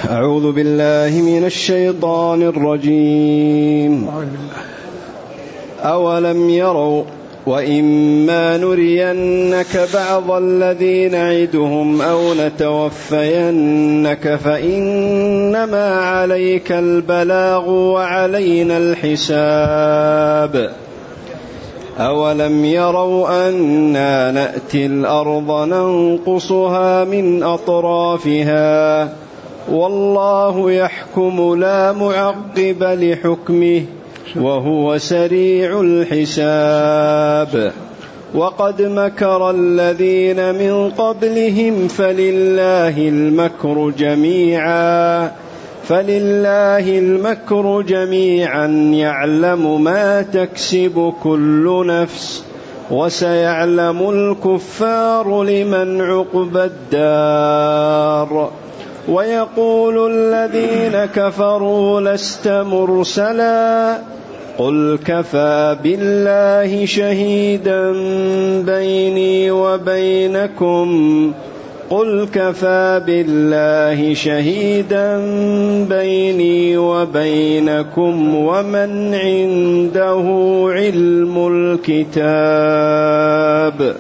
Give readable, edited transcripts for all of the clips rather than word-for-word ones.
أعوذ بالله من الشيطان الرجيم. أولم يروا وإما نرينك بعض الذي نعدهم أو نتوفينك فإنما عليك البلاغ وعلينا الحساب. أولم يروا أنا نأتي الأرض ننقصها من أطرافها والله يحكم لا معقب لحكمه وهو سريع الحساب. وقد مكر الذين من قبلهم فلله المكر جميعا يعلم ما تكسب كل نفس وسيعلم الكفار لمن عقبى الدار. ويقول الذين كفروا لست مرسلا قل كفى بالله شهيدا بيني وبينكم ومن عنده علم الكتاب.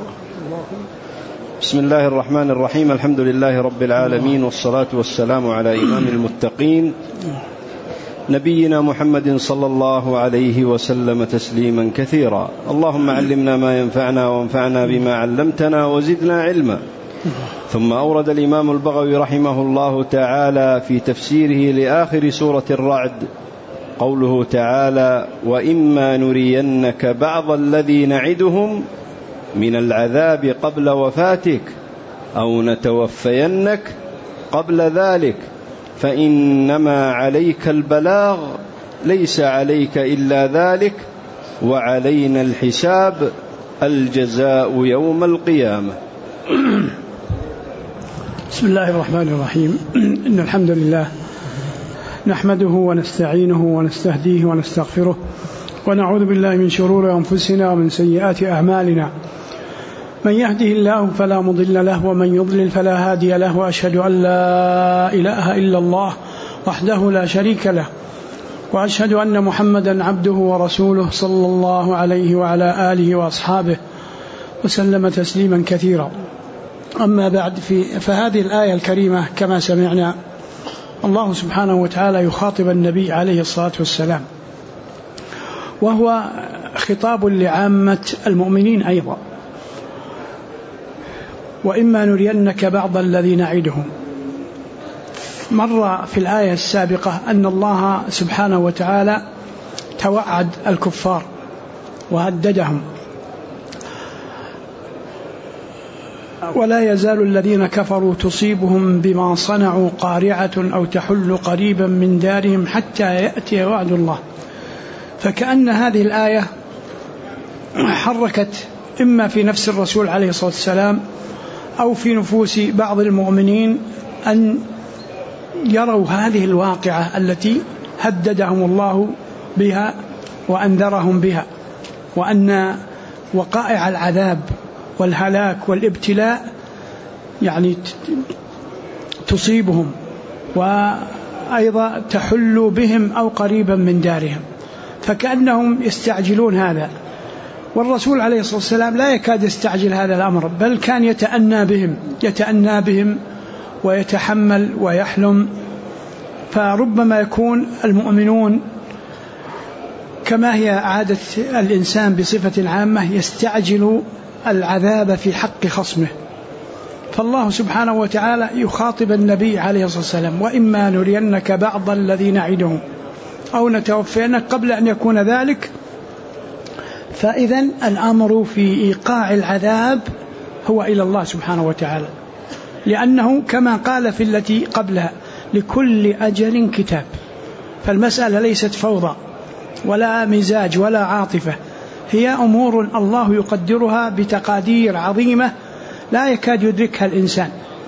بسم الله الرحمن الرحيم. الحمد لله رب العالمين، والصلاة والسلام على إمام المتقين نبينا محمد صلى الله عليه وسلم تسليما كثيرا. اللهم علمنا ما ينفعنا وانفعنا بما علمتنا وزدنا علما. ثم أورد الإمام البغوي رحمه الله تعالى في تفسيره لآخر سورة الرعد قوله تعالى: وإما نرينك بعض الذي نعدهم من العذاب قبل وفاتك أو نتوفينك قبل ذلك فإنما عليك البلاغ ليس عليك إلا ذلك وعلينا الحساب الجزاء يوم القيامة. بسم الله الرحمن الرحيم. إن الحمد لله نحمده ونستعينه ونستهديه ونستغفره ونعوذ بالله من شرور أنفسنا ومن سيئات أعمالنا. من يهده الله فلا مضل له ومن يضلل فلا هادي له، وأشهد أن لا إله إلا الله وحده لا شريك له، وأشهد أن محمدا عبده ورسوله صلى الله عليه وعلى آله وأصحابه وسلم تسليما كثيرا. أما بعد، فهذه الآية الكريمة كما سمعنا الله سبحانه وتعالى يخاطب النبي عليه الصلاة والسلام، وهو خطاب لعامة المؤمنين أيضا. وإما نرينك بعض الذي نعدهم، مر في الآية السابقة أن الله سبحانه وتعالى توعد الكفار وهددهم، ولا يزال الذين كفروا تصيبهم بما صنعوا قارعة أو تحل قريبا من دارهم حتى يأتي وعد الله. فكأن هذه الآية حركت إما في نفس الرسول عليه الصلاة والسلام أو في نفوس بعض المؤمنين أن يروا هذه الواقعة التي هددهم الله بها وأنذرهم بها، وأن وقائع العذاب والهلاك والابتلاء يعني تصيبهم وأيضا تحل بهم أو قريبا من دارهم، فكأنهم يستعجلون هذا. والرسول عليه الصلاة والسلام لا يكاد يستعجل هذا الأمر، بل كان يتأنى بهم ويتحمل ويحلم. فربما يكون المؤمنون كما هي عادة الإنسان بصفة عامة يستعجل العذاب في حق خصمه. فالله سبحانه وتعالى يخاطب النبي عليه الصلاة والسلام: وإما نرينك بعض الذي نعدهم أو نتوفينك قبل أن يكون ذلك. فإذن الأمر في إيقاع العذاب هو إلى الله سبحانه وتعالى، لأنه كما قال في التي قبلها: لكل أجل كتاب. فالمسألة ليست فوضى ولا مزاج ولا عاطفة، هي أمور الله يقدرها بتقادير عظيمة لا يكاد يدركها الإنسان.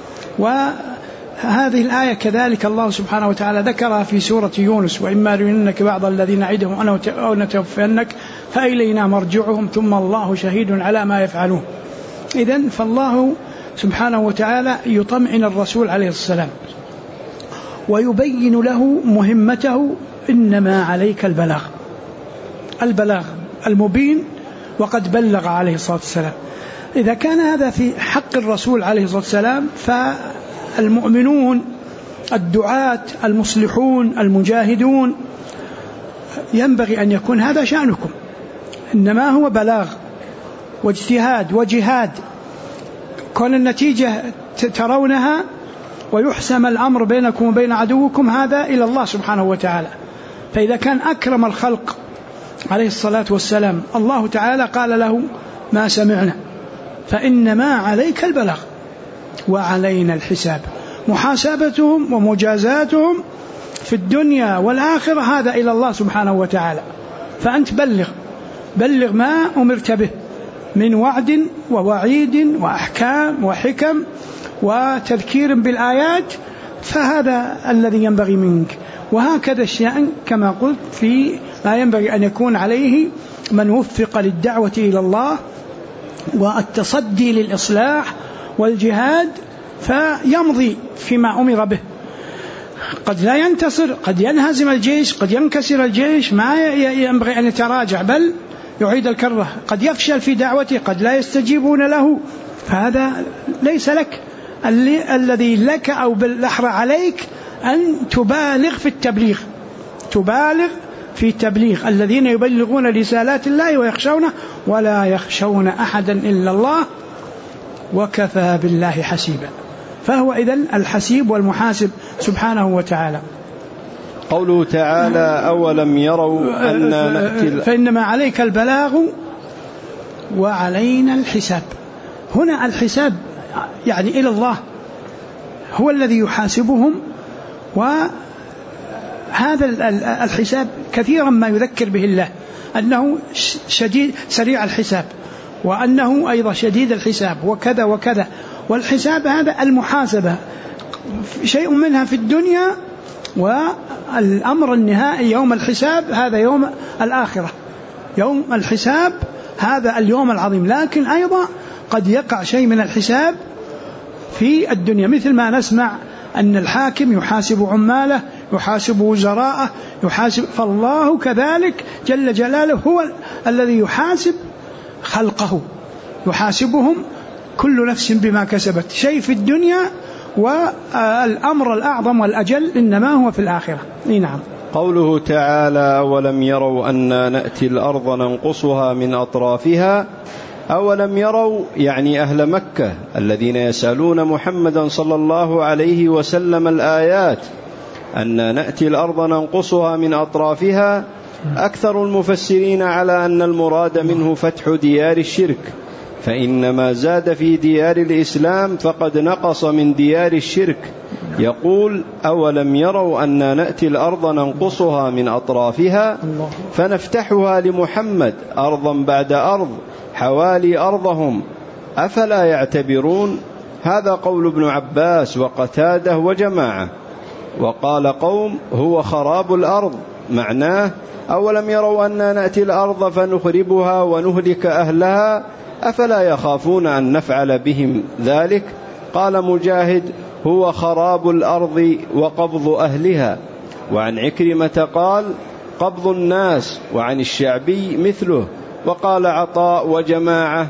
وهذه الآية كذلك الله سبحانه وتعالى ذكرها في سورة يونس: وإما نرينك بعض الذين نعدهم أو نتوفينك فإلينا مرجعهم ثم الله شهيد على ما يفعلون. إذن فالله سبحانه وتعالى يطمئن الرسول عليه السلام ويبين له مهمته. إنما عليك البلاغ المبين، وقد بلغ عليه الصلاة والسلام. إذا كان هذا في حق الرسول عليه الصلاة والسلام، فالمؤمنون الدعاة المصلحون المجاهدون ينبغي أن يكون هذا شأنكم، إنما هو بلاغ واجتهاد وجهاد. كون النتيجة ترونها ويحسم الأمر بينكم وبين عدوكم، هذا إلى الله سبحانه وتعالى. فإذا كان أكرم الخلق عليه الصلاة والسلام الله تعالى قال له ما سمعنا، فإنما عليك البلاغ وعلينا الحساب. محاسبتهم ومجازاتهم في الدنيا والآخرة هذا إلى الله سبحانه وتعالى. فأنت بلغ ما أمرت به من وعد ووعيد وأحكام وحكم وتذكير بالآيات، فهذا الذي ينبغي منك. وهكذا الشأن كما قلت في ما ينبغي أن يكون عليه من وفق للدعوة إلى الله والتصدي للإصلاح والجهاد، فيمضي فيما أمر به. قد لا ينتصر، قد ينهزم الجيش، قد ينكسر الجيش، ما ينبغي أن يتراجع بل يعيد الكرة. قد يفشل في دعوته، قد لا يستجيبون له، فهذا ليس لك. الذي لك أو بالأحرى عليك أن تبالغ في التبليغ الذين يبلغون رسالات الله ويخشونه ولا يخشون أحدا إلا الله وكفى بالله حسيبا. فهو إذن الحسيب والمحاسب سبحانه وتعالى. قوله تعالى أولم يروا أن نأتي فإنما عليك البلاغ وعلينا الحساب. هنا الحساب يعني إلى الله، هو الذي يحاسبهم. وهذا الحساب كثيرا ما يذكر به الله أنه سريع الحساب، وأنه أيضا شديد الحساب وكذا وكذا. والحساب هذا المحاسبة شيء منها في الدنيا، والأمر النهائي يوم الحساب هذا يوم الآخرة، يوم الحساب هذا اليوم العظيم. لكن أيضا قد يقع شيء من الحساب في الدنيا، مثل ما نسمع أن الحاكم يحاسب عماله، يحاسب وزراءه، فالله كذلك جل جلاله هو الذي يحاسب خلقه، يحاسبهم كل نفس بما كسبت، شيء في الدنيا، والأمر الأعظم والأجل إنما هو في الآخرة. نعم. قوله تعالى ولم يروا أن نأتي الأرض ننقصها من أطرافها، أولم يروا يعني أهل مكة الذين يسألون محمدا صلى الله عليه وسلم الآيات أن نأتي الأرض ننقصها من أطرافها. أكثر المفسرين على أن المراد منه فتح ديار الشرك، فإنما زاد في ديار الإسلام فقد نقص من ديار الشرك. يقول أولم يروا أن نأتي الأرض ننقصها من أطرافها فنفتحها لمحمد أرضا بعد أرض حوالي أرضهم أفلا يعتبرون. هذا قول ابن عباس وقتاده وجماعة. وقال قوم هو خراب الأرض، معناه أولم يروا أن نأتي الأرض فنخربها ونهلك أهلها أفلا يخافون أن نفعل بهم ذلك. قال مجاهد هو خراب الأرض وقبض أهلها. وعن عكرمة قال قبض الناس، وعن الشعبي مثله. وقال عطاء وجماعة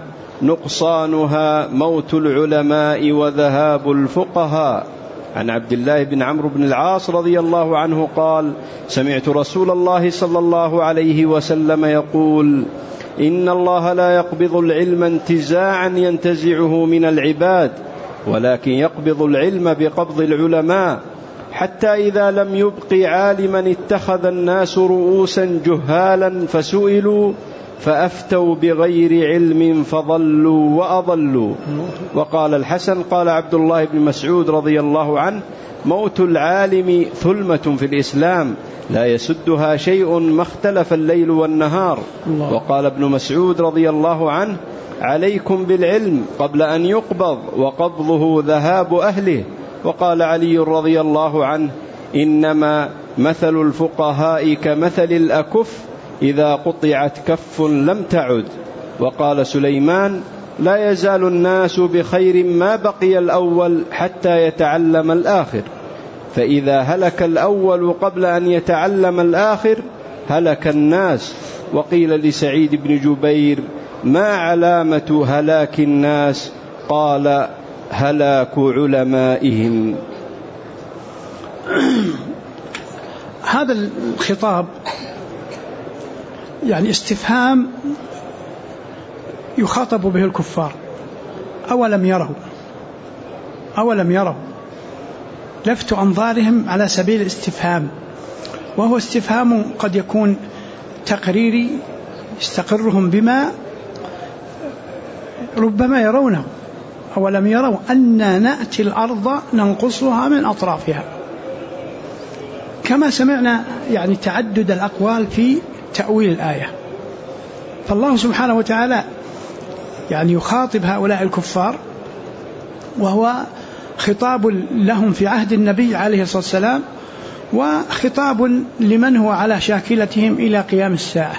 نقصانها موت العلماء وذهاب الفقهاء. عن عبد الله بن عمرو بن العاص رضي الله عنه قال سمعت رسول الله صلى الله عليه وسلم يقول إن الله لا يقبض العلم انتزاعا ينتزعه من العباد، ولكن يقبض العلم بقبض العلماء، حتى إذا لم يبق عالما اتخذ الناس رؤوسا جهالا فسئلوا فأفتوا بغير علم فضلوا وأضلوا. وقال الحسن قال عبد الله بن مسعود رضي الله عنه موت العالم ثلمة في الإسلام لا يسدها شيء ما اختلف الليل والنهار. وقال ابن مسعود رضي الله عنه عليكم بالعلم قبل أن يقبض وقبضه ذهاب أهله. وقال علي رضي الله عنه إنما مثل الفقهاء كمثل الأكف إذا قطعت كف لم تعد. وقال سليمان لا يزال الناس بخير ما بقي الأول حتى يتعلم الآخر. فإذا هلك الأول قبل أن يتعلم الآخر هلك الناس. وقيل لسعيد بن جبير: ما علامة هلاك الناس؟ قال: هلاك علمائهم. هذا الخطاب يعني استفهام يخاطب به الكفار: أولم يروا، لفت أنظارهم على سبيل الاستفهام، وهو استفهام قد يكون تقريري يستقرهم بما ربما يرونه. أولم يروا أن نأتي الأرض ننقصها من أطرافها. كما سمعنا يعني تعدد الأقوال في تأويل الآية، فالله سبحانه وتعالى يعني يخاطب هؤلاء الكفار، وهو خطاب لهم في عهد النبي عليه الصلاة والسلام، وخطاب لمن هو على شاكلتهم إلى قيام الساعة.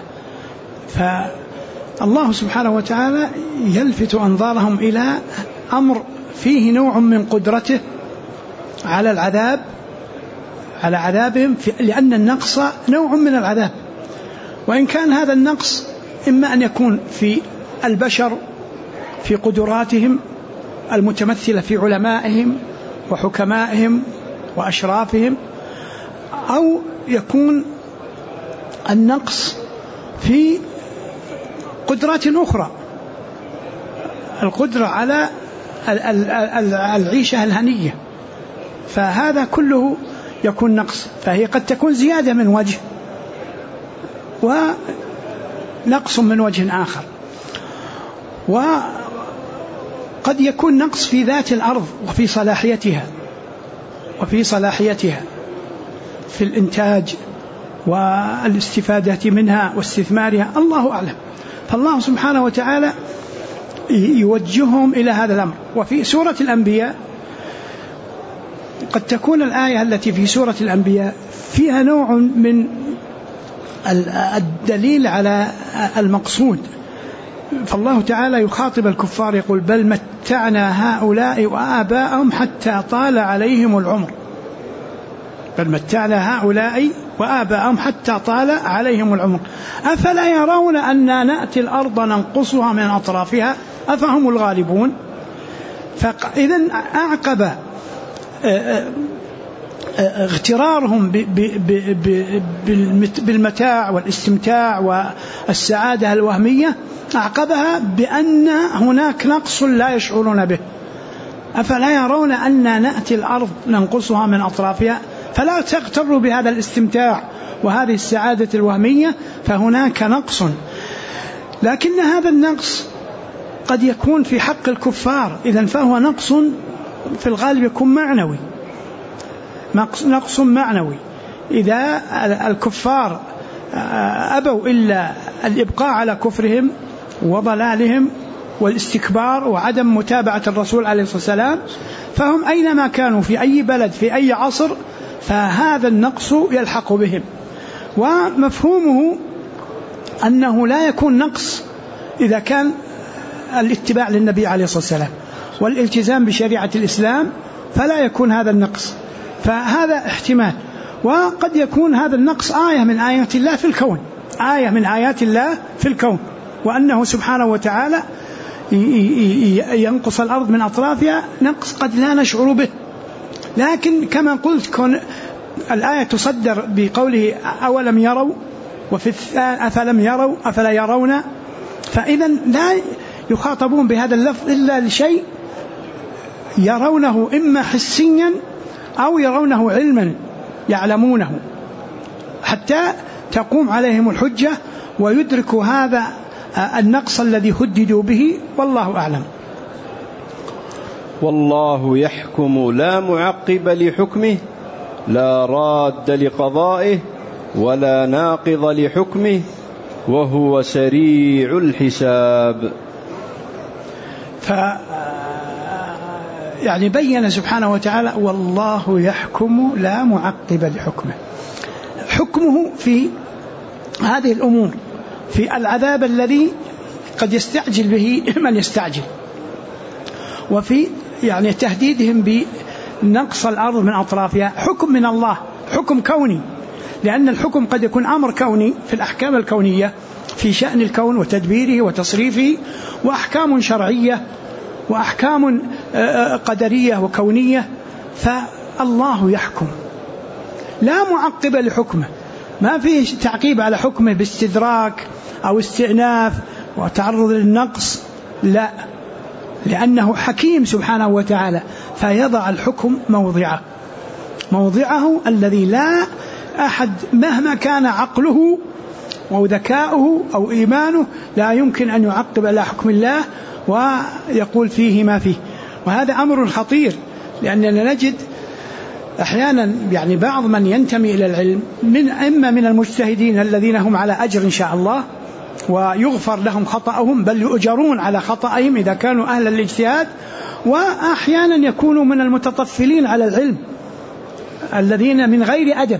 فالله سبحانه وتعالى يلفت أنظارهم إلى أمر فيه نوع من قدرته على العذاب، على عذابهم، لأن النقص نوع من العذاب، وإن كان هذا النقص إما أن يكون في البشر في قدراتهم المتمثلة في علمائهم وحكمائهم وأشرافهم، أو يكون النقص في قدرات أخرى، القدرة على العيشة الهنية، فهذا كله يكون نقص. فهي قد تكون زيادة من وجه ونقص من وجه آخر، وقد يكون نقص في ذات الأرض وفي صلاحيتها في الإنتاج والاستفادة منها واستثمارها، الله أعلم. فالله سبحانه وتعالى يوجههم إلى هذا الأمر. وفي سورة الأنبياء قد تكون الآية التي في سورة الأنبياء فيها نوع من الدليل على المقصود، فالله تعالى يخاطب الكفار يقول: بل متعنا هؤلاء وآباءهم حتى طال عليهم العمر. بل متعنا هؤلاء وآباءهم حتى طال عليهم العمر أفلا يرون أننا نأتي الأرض ننقصها من أطرافها أفهم الغالبون. فإذا أعقب اغترارهم بالمتاع والاستمتاع والسعادة الوهمية، أعقبها بأن هناك نقص لا يشعرون به. أفلا يرون أننا نأتي الأرض ننقصها من أطرافها، فلا تغتروا بهذا الاستمتاع وهذه السعادة الوهمية، فهناك نقص. لكن هذا النقص قد يكون في حق الكفار، إذن فهو نقص في الغالب يكون معنوي، نقص معنوي. إذا الكفار أبوا إلا الإبقاء على كفرهم وضلالهم والاستكبار وعدم متابعة الرسول عليه الصلاة والسلام، فهم أينما كانوا في أي بلد في أي عصر فهذا النقص يلحق بهم. ومفهومه أنه لا يكون نقص إذا كان الاتباع للنبي عليه الصلاة والسلام والالتزام بشريعة الإسلام، فلا يكون هذا النقص، فهذا احتمال. وقد يكون هذا النقص آية من آيات الله في الكون، آية من آيات الله في الكون، وأنه سبحانه وتعالى ينقص الأرض من أطرافها نقص قد لا نشعر به. لكن كما قلت كون الآية تصدر بقوله أولم يروا، وفي أفلم يروا أفلا يرون، فإذا لا يخاطبون بهذا اللفظ إلا لشيء يرونه إما حسيا أو يرونه علما يعلمونه، حتى تقوم عليهم الحجة ويدركوا هذا النقص الذي هددوا به، والله أعلم. والله يحكم لا معقب لحكمه لا راد لقضائه ولا ناقض لحكمه وهو سريع الحساب. يعني بين سبحانه وتعالى والله يحكم لا معقب لحكمه، حكمه في هذه الأمور، في العذاب الذي قد يستعجل به من يستعجل، وفي يعني تهديدهم نقص الأرض من أطرافها حكم من الله، حكم كوني، لأن الحكم قد يكون أمر كوني في الأحكام الكونية في شأن الكون وتدبيره وتصريفه، وأحكام شرعية وأحكام قدرية وكونية، فالله يحكم لا معقب لحكمه، ما فيه تعقيب على حكمه باستدراك أو استئناف وتعرض للنقص، لا، لأنه حكيم سبحانه وتعالى، فيضع الحكم موضعه الذي لا أحد مهما كان عقله أو ذكاؤه أو إيمانه لا يمكن أن يعقب على حكم الله ويقول فيه ما فيه. وهذا أمر خطير، لأننا نجد أحيانا يعني بعض من ينتمي إلى العلم إما من المجتهدين الذين هم على أجر إن شاء الله ويغفر لهم خطأهم، بل يؤجرون على خطأهم إذا كانوا أهل الاجتهاد، وأحيانا يكونوا من المتطفلين على العلم الذين من غير أدب،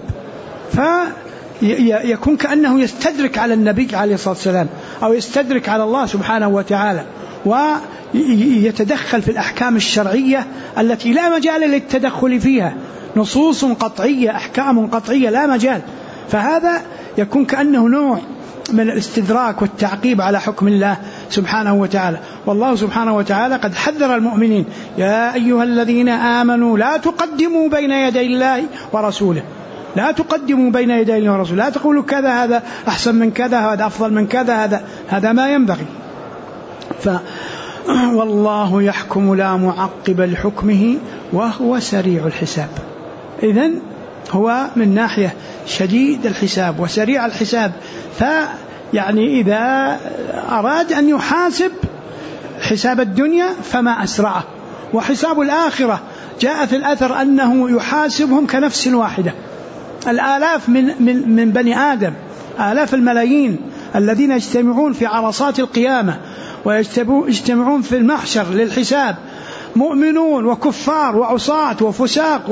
فيكون كأنه يستدرك على النبي عليه الصلاة والسلام أو يستدرك على الله سبحانه وتعالى، ويتدخل في الأحكام الشرعية التي لا مجال للتدخل فيها، نصوص قطعية أحكام قطعية لا مجال، فهذا يكون كأنه نوع من الاستدراك والتعقيب على حكم الله سبحانه وتعالى. والله سبحانه وتعالى قد حذر المؤمنين: يا أيها الذين آمنوا لا تقدموا بين يدي الله ورسوله، لا تقدموا بين يدي الله ورسوله، لا تقولوا كذا هذا أحسن من كذا هذا أفضل من كذا، هذا ما ينبغي. والله يحكم لا معقب لحكمه وهو سريع الحساب. إذن هو من ناحية شديد الحساب وسريع الحساب، فيعني إذا أراد أن يحاسب حساب الدنيا فما أسرعه، وحساب الآخرة جاء في الأثر أنه يحاسبهم كنفس واحدة، الآلاف من بني آدم، آلاف الملايين الذين يجتمعون في عرصات القيامة ويجتمعون في المحشر للحساب، مؤمنون وكفار وعصاة وفساق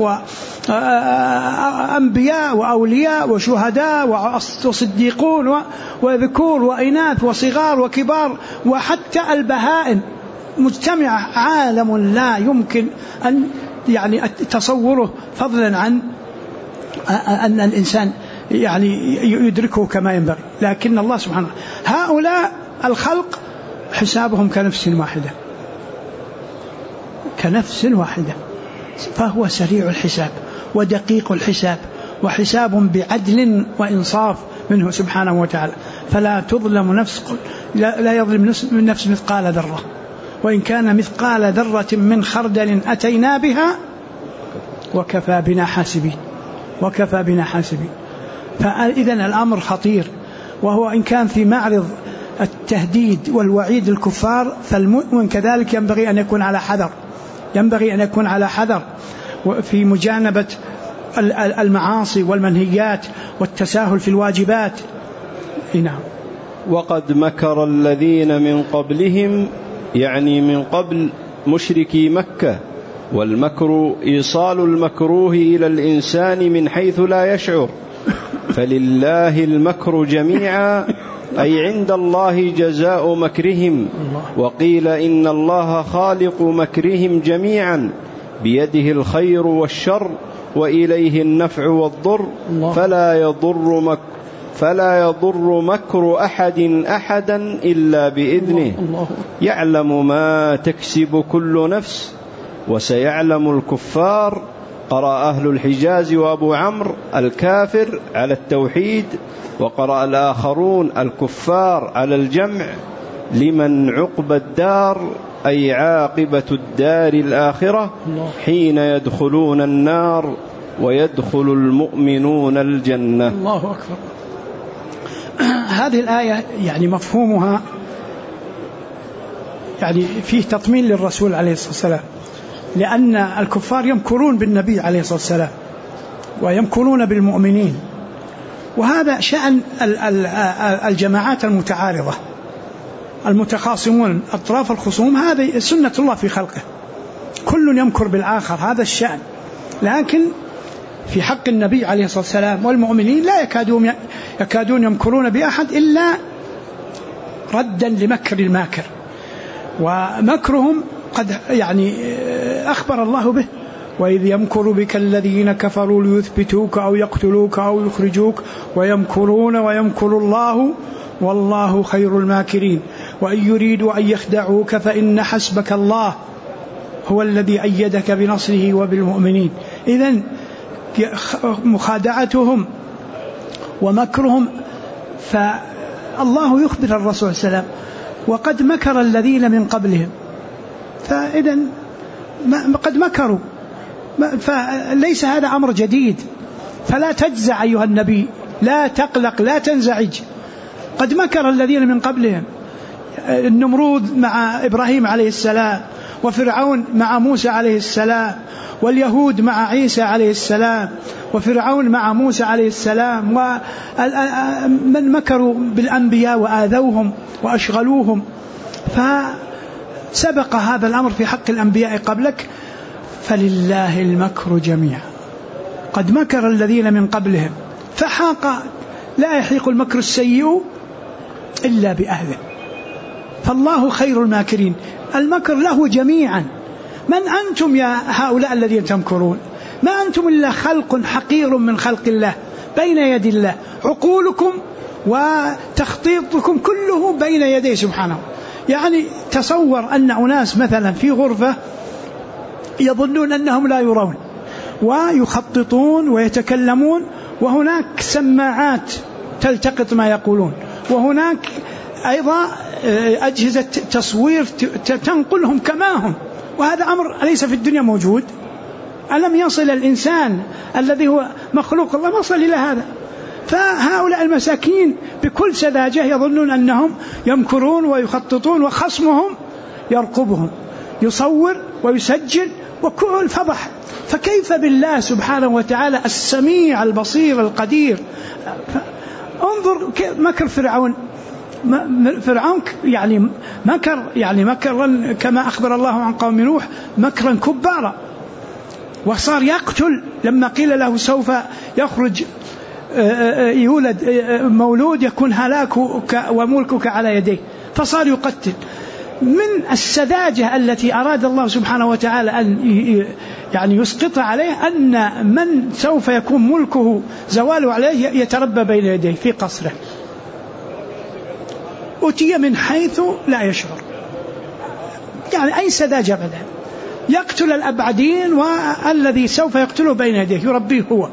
وأنبياء وأولياء وشهداء وصديقون وذكور وإناث وصغار وكبار وحتى البهائم مجتمع، عالم لا يمكن أن يعني تصوره، فضلا عن أن الإنسان يعني يدركه كما ينبغي. لكن الله سبحانه هؤلاء الخلق حسابهم كنفس واحدة، فهو سريع الحساب ودقيق الحساب، وحساب بعدل وإنصاف منه سبحانه وتعالى، فلا تظلم نفس، لا يظلم نفس مثقال ذرة، وإن كان مثقال ذرة من خردل أتينا بها وكفى بنا حاسبين. فإذن الأمر خطير، وهو إن كان في معرض التهديد والوعيد الكفار، فالمؤمن كذلك ينبغي أن يكون على حذر في مجانبة المعاصي والمنهيات والتساهل في الواجبات. نعم. وقد مكر الذين من قبلهم، يعني من قبل مشركي مكة، والمكر إيصال المكروه إلى الإنسان من حيث لا يشعر، فلله المكر جميعا، أي عند الله جزاء مكرهم. وقيل إن الله خالق مكرهم جميعا، بيده الخير والشر وإليه النفع والضر، فلا يضر مكر أحدا إلا بإذنه، يعلم ما تكسب كل نفس، وسيعلم الكفار. قرأ أهل الحجاز وأبو عمرو الكافر على التوحيد، وقرأ الآخرون الكفار على الجمع، لمن عقبى الدار، أي عاقبة الدار الآخرة، حين يدخلون النار ويدخل المؤمنون الجنة. الله أكبر. هذه الآية يعني مفهومها يعني فيه تطمين للرسول عليه الصلاة والسلام، لأن الكفار يمكرون بالنبي عليه الصلاة والسلام ويمكرون بالمؤمنين، وهذا شأن الجماعات المتعارضة، المتخاصمون، أطراف الخصوم، هذه سنة الله في خلقه، كل يمكر بالآخر، هذا الشأن. لكن في حق النبي عليه الصلاة والسلام والمؤمنين لا يكادون يمكرون بأحد إلا ردا لمكر الماكر، ومكرهم قد يعني أخبر الله به وإذ يمكر بك الذين كفروا ليثبتوك أو يقتلوك أو يخرجوك ويمكرون ويمكر الله والله خير الماكرين وإن يريدوا أن يخدعوك فإن حسبك الله هو الذي أيدك بنصره وبالمؤمنين. إذن مخادعتهم ومكرهم، فالله يخبر الرسول صلى الله عليه وسلم وقد مكر الذين من قبلهم، فإذن قد مكروا، فليس هذا أمر جديد، فلا تجزع أيها النبي، لا تقلق، لا تنزعج. قد مكر الذين من قبلهم، النمرود مع إبراهيم عليه السلام، وفرعون مع موسى عليه السلام، واليهود مع عيسى عليه السلام، وفرعون مع موسى عليه السلام، ومن مكروا بالأنبياء وآذوهم وأشغلوهم. فسبق هذا الأمر في حق الأنبياء قبلك، فلله المكر جميعا. قد مكر الذين من قبلهم فحاق، لا يحيق المكر السيء إلا بأهله، فالله خير الماكرين. المكر له جميعا. من أنتم يا هؤلاء الذين تمكرون؟ ما أنتم إلا خلق حقير من خلق الله بين يدي الله، عقولكم وتخطيطكم كله بين يديه سبحانه. يعني تصور أن أناس مثلا في غرفة يظنون أنهم لا يرون، ويخططون ويتكلمون، وهناك سماعات تلتقط ما يقولون، وهناك أيضا أجهزة تصوير تنقلهم كما هم، وهذا أمر ليس في الدنيا موجود. ألم يصل الإنسان الذي هو مخلوق الله وصل إلى هذا؟ فهؤلاء المساكين بكل سذاجة يظنون أنهم يمكرون ويخططون، وخصمهم يرقبهم، يصور ويسجل وكل فضح. فكيف بالله سبحانه وتعالى السميع البصير القدير؟ انظر مكر فرعون. فرعون يعني مكرا كما أخبر الله عن قوم نوح مكرا كبارا، وصار يقتل لما قيل له سوف يخرج يولد مولود يكون هلاكك وملكك على يديه، فصار يقتل. من السذاجة التي أراد الله سبحانه وتعالى أن يسقط عليه أن من سوف يكون ملكه زواله عليه يتربى بين يديه في قصره، أتي من حيث لا يشعر. يعني أي سذاجة أبدا، يقتل الأبعدين، والذي سوف يقتله بين يديه يربيه هو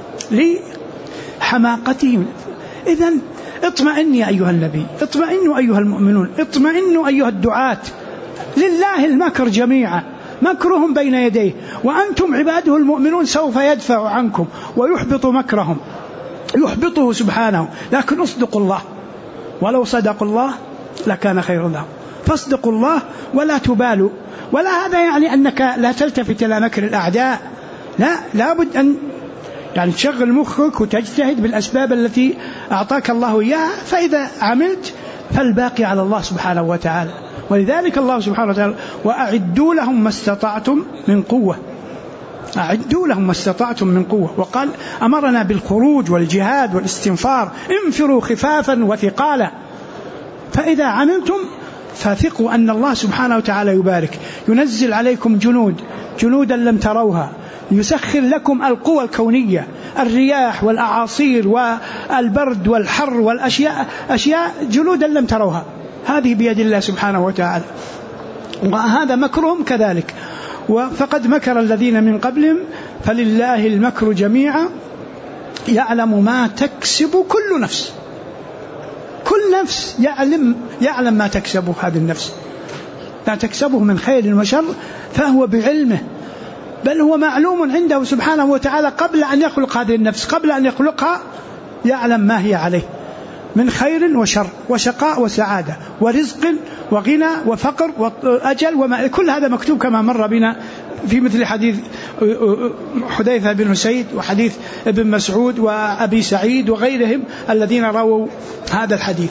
لحماقتهم. إذن اطمئن يا أيها النبي، اطمئنوا أيها المؤمنون، اطمئنوا أيها الدعاة، لله المكر جميعا، مكرهم بين يديه، وأنتم عباده المؤمنون سوف يدفع عنكم ويحبط مكرهم، يحبطه سبحانه. لكن اصدقوا الله، ولو صدقوا الله لكان خير لهم. فاصدقوا الله ولا تبالوا، ولا هذا يعني أنك لا تلتفت إلى مكر الأعداء، لا، لابد أن تشغل مخك وتجتهد بالأسباب التي أعطاك الله إياها، فإذا عملت فالباقي على الله سبحانه وتعالى. ولذلك الله سبحانه وتعالى وأعدوا لهم ما استطعتم من قوة، أعدوا لهم ما استطعتم من قوة. وقال أمرنا بالخروج والجهاد والاستنفار، انفروا خفافا وثقالا. فإذا عملتم فثقوا أن الله سبحانه وتعالى يبارك، ينزل عليكم جنودا لم تروها، يسخر لكم القوى الكونية، الرياح والأعاصير والبرد والحر والأشياء، جنودا لم تروها، هذه بيد الله سبحانه وتعالى. وهذا مكرهم كذلك. فقد مكر الذين من قبلهم فلله المكر جميعا يعلم ما تكسب كل نفس. كل نفس يعلم ما تكسبه هذه النفس، لا تكسبه من خير وشر فهو بعلمه، بل هو معلوم عنده سبحانه وتعالى قبل أن يخلق هذه النفس، قبل أن يخلقها يعلم ما هي عليه من خير وشر وشقاء وسعادة ورزق وغنى وفقر وأجل، وما كل هذا مكتوب كما مر بنا في مثل حديث حذيفة بن أسيد وحديث ابن مسعود وأبي سعيد وغيرهم الذين رووا هذا الحديث.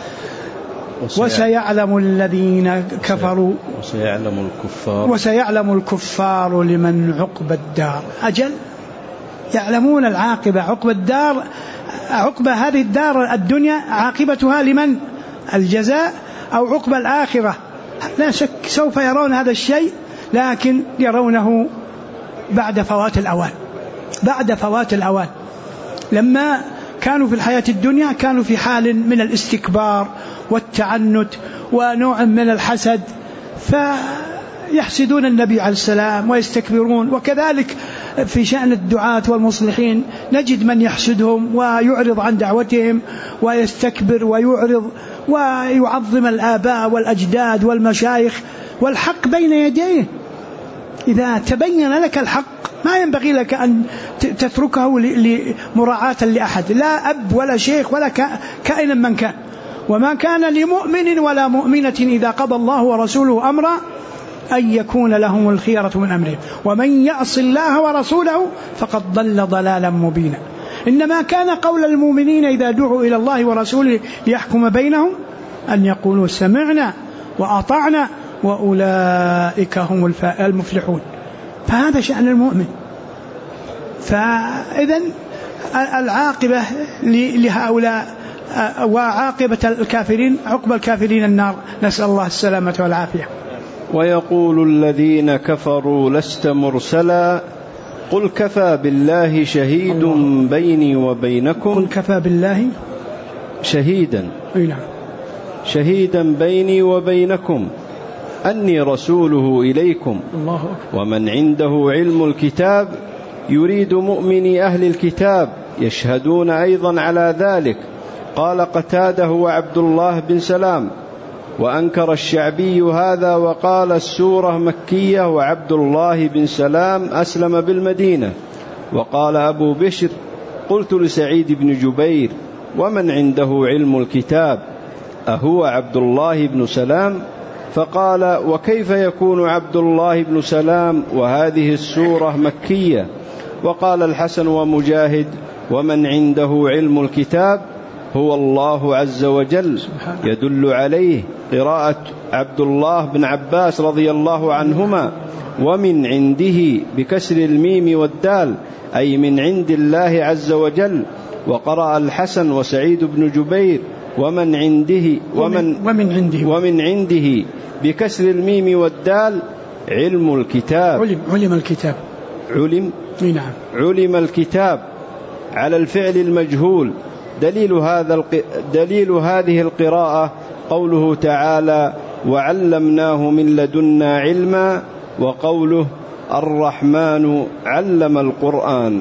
وسيعلم الذين كفروا وسيعلم الكفار لمن عقبى الدار. أجل يعلمون العاقبة، عقبى الدار، عقبى هذه الدار الدنيا عاقبتها لمن؟ الجزاء أو عقبى الآخرة؟ لا شك سوف يرون هذا الشيء، لكن يرونه بعد فوات الأوان. لما كانوا في الحياة الدنيا كانوا في حال من الاستكبار والتعنت ونوع من الحسد، فيحسدون النبي عليه السلام ويستكبرون. وكذلك في شأن الدعاة والمصلحين نجد من يحسدهم ويعرض عن دعوتهم ويستكبر ويعرض ويعظم الآباء والأجداد والمشايخ والحق بين يديه. إذا تبين لك الحق ما ينبغي لك أن تتركه مراعاة لأحد، لا أب ولا شيخ ولا كائنا من كان. وما كان لمؤمن ولا مؤمنة إذا قضى الله ورسوله أمرا أن يكون لهم الخيرة من أمرهم ومن يعص الله ورسوله فقد ضل ضلالا مبينا. إنما كان قول المؤمنين إذا دعوا إلى الله ورسوله ليحكم بينهم أن يقولوا سمعنا وأطعنا وأولئك هم المفلحون. فهذا شأن المؤمن. فإذن العاقبة لهؤلاء وعاقبة الكافرين عقب الكافرين النار، نسأل الله السلامة والعافية. ويقول الذين كفروا لست مرسلا قل كفى بالله شهيد بيني وبينكم. قل كفى بالله شهيدا، نعم، شهيدا بيني وبينكم أني رسوله إليكم. الله أكبر. ومن عنده علم الكتاب يريد مؤمني أهل الكتاب يشهدون أيضا على ذلك. قال قتادة وعبد الله بن سلام. وأنكر الشعبي هذا وقال السورة مكية وعبد الله بن سلام أسلم بالمدينة. وقال أبو بشر قلت لسعيد بن جبير ومن عنده علم الكتاب أهو عبد الله بن سلام؟ فقال وكيف يكون عبد الله بن سلام وهذه السورة مكية؟ وقال الحسن ومجاهد ومن عنده علم الكتاب هو الله عز وجل، يدل عليه قراءة عبد الله بن عباس رضي الله عنهما ومن عنده بكسر الميم والدال أي من عند الله عز وجل. وقرأ الحسن وسعيد بن جبير ومن عنده بكسر الميم والدال علم الكتاب. علم الكتاب على الفعل المجهول. دليل هذه القراءة قوله تعالى وعلمناه من لدنا علما، وقوله الرحمن علم القرآن.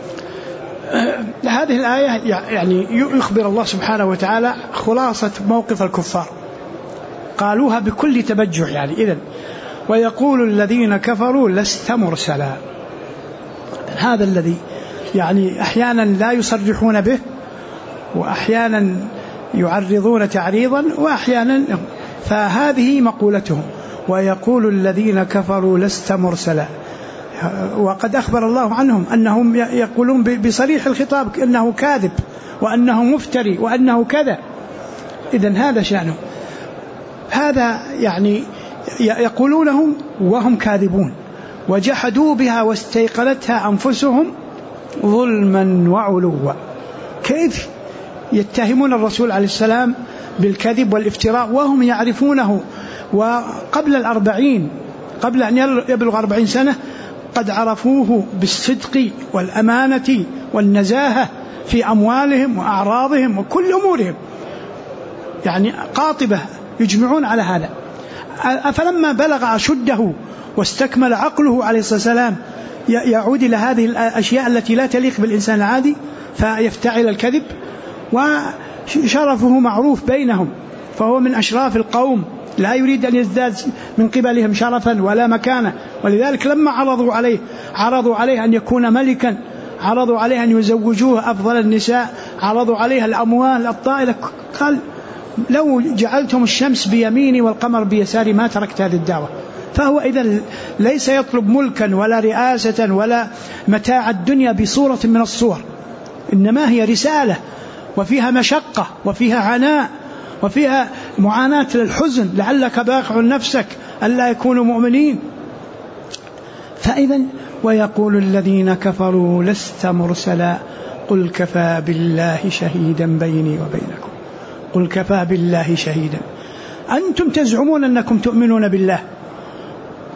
هذه الآية يعني يخبر الله سبحانه وتعالى خلاصة موقف الكفار، قالوها بكل تبجح. يعني إذن ويقول الذين كفروا لست مرسلا، هذا الذي يعني أحيانا لا يصرحون به وأحيانا يعرضون تعريضا وأحيانا، فهذه مقولتهم. ويقول الذين كفروا لست مرسلا، وقد أخبر الله عنهم أنهم يقولون بصريح الخطاب أنه كاذب وأنه مفتري وأنه كذا. إذن هذا شأنه، هذا يعني يقولونه وهم كاذبون وجحدوا بها واستيقنتها أنفسهم ظلما وعلوا. كيف يتهمون الرسول عليه السلام بالكذب والافتراء وهم يعرفونه؟ وقبل 40 قبل أن يبلغ 40 سنة قد عرفوه بالصدق والأمانة والنزاهة في أموالهم وأعراضهم وكل أمورهم، يعني قاطبة يجمعون على هذا. فلما بلغ أشده واستكمل عقله عليه الصلاة والسلام يعود إلى هذه الأشياء التي لا تليق بالإنسان العادي فيفتعل الكذب، وشرفه معروف بينهم، فهو من أشراف القوم لا يريد أن يزداد من قبلهم شرفا ولا مكانة. ولذلك لما عرضوا عليه أن يكون ملكا، عرضوا عليه أن يزوجوه أفضل النساء، عرضوا عليه الأموال الطائلة، قال لو جعلتم الشمس بيميني والقمر بيساري ما تركت هذه الدعوة. فهو إذن ليس يطلب ملكا ولا رئاسة ولا متاع الدنيا بصورة من الصور، إنما هي رسالة وفيها مشقة وفيها عناء وفيها معاناة للحزن، لعلك باخع نفسك ألا يكونوا مؤمنين. فإذن ويقول الذين كفروا لست مرسلا قل كفى بالله شهيدا بيني وبينكم. قل كفى بالله شهيدا. أنتم تزعمون أنكم تؤمنون بالله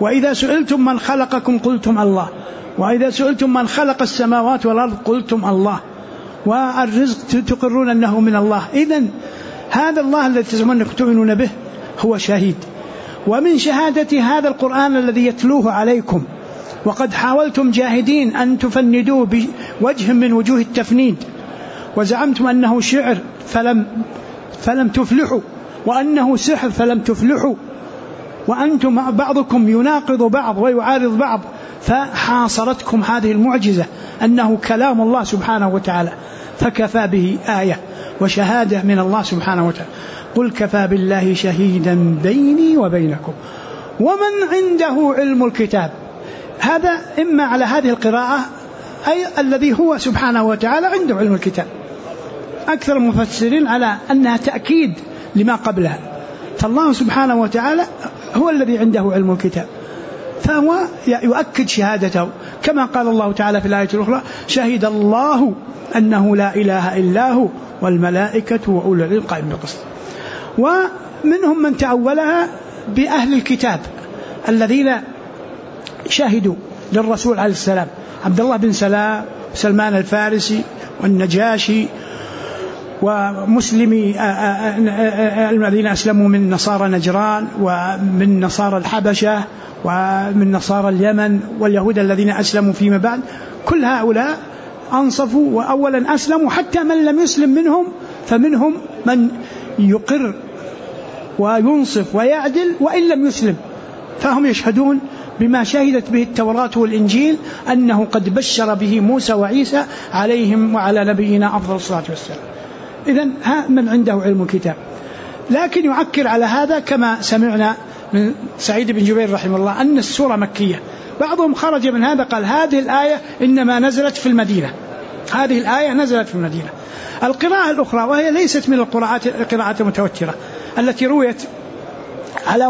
وإذا سئلتم من خلقكم قلتم الله، وإذا سئلتم من خلق السماوات والأرض قلتم الله، والرزق تقرون أنه من الله. إذن هذا الله الذي تزعمون أنكم تؤمنون به هو شهيد. ومن شهادة هذا القرآن الذي يتلوه عليكم، وقد حاولتم جاهدين أن تفندوه بوجه من وجوه التفنيد، وزعمتم أنه شعر فلم تفلحوا، وأنه سحر فلم تفلحوا، وأنتم بعضكم يناقض بعض ويعارض بعض، فحاصرتكم هذه المعجزة أنه كلام الله سبحانه وتعالى، فكفى به آية وشهادة من الله سبحانه وتعالى. قل كفى بالله شهيدا بيني وبينكم ومن عنده علم الكتاب. هذا إما على هذه القراءة أي الذي هو سبحانه وتعالى عنده علم الكتاب، أكثر المفسرين على أنها تأكيد لما قبلها، فالله سبحانه وتعالى هو الذي عنده علم الكتاب، فهو يؤكد شهادته، كما قال الله تعالى في الآية الأخرى: شهد الله أنه لا إله إلا هو والملائكة وأولو العلم قائما بالقسط. ومنهم من تأولها بأهل الكتاب الذين شهدوا للرسول عليه السلام، عبد الله بن سلام، سلمان الفارسي، والنجاشي، ومسلمي الذين أسلموا من نصارى نجران ومن نصارى الحبشة ومن نصارى اليمن، واليهود الذين أسلموا فيما بعد. كل هؤلاء أنصفوا وأولا أسلموا، حتى من لم يسلم منهم فمنهم من يقر وينصف ويعدل وإن لم يسلم، فهم يشهدون بما شهدت به التوراة والإنجيل أنه قد بشر به موسى وعيسى عليهم وعلى نبينا أفضل الصلاة والسلام. إذن من عنده علم الكتاب. لكن يعكر على هذا كما سمعنا من سعيد بن جبير رحمه الله أن السورة مكية. بعضهم خرج من هذا قال هذه الآية إنما نزلت في المدينة، هذه الآية نزلت في المدينة. القراءة الأخرى وهي ليست من القراءات المتوترة التي رويت على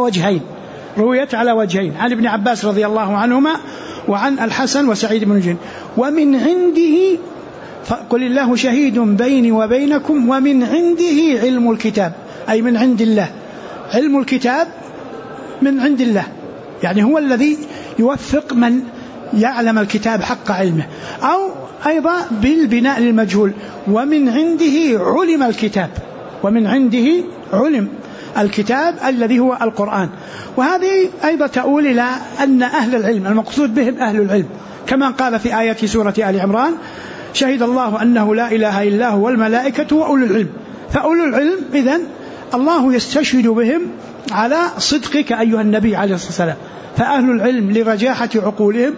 وجهين عن ابن عباس رضي الله عنهما وعن الحسن وسعيد بن جبير: ومن عنده قل الله شهيد بيني وبينكم ومن عنده علم الكتاب، أي من عند الله. علم الكتاب من عند الله، يعني هو الذي يوفق من يعلم الكتاب حق علمه. أو أيضا بالبناء للمجهول: ومن عنده علم الكتاب، ومن عنده علم الكتاب الذي هو القرآن. وهذه أيضا تؤول إلى أن أهل العلم المقصود بهم أهل العلم، كما قال في آية سورة آل عمران: شهد الله أنه لا إله إلا هو والملائكة وأولو العلم. فأولو العلم إذن الله يستشهد بهم على صدقك أيها النبي عليه الصلاة والسلام. فأهل العلم لرجاحة عقولهم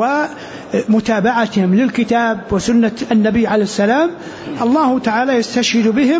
ومتابعتهم للكتاب وسنة النبي عليه السلام الله تعالى يستشهد بهم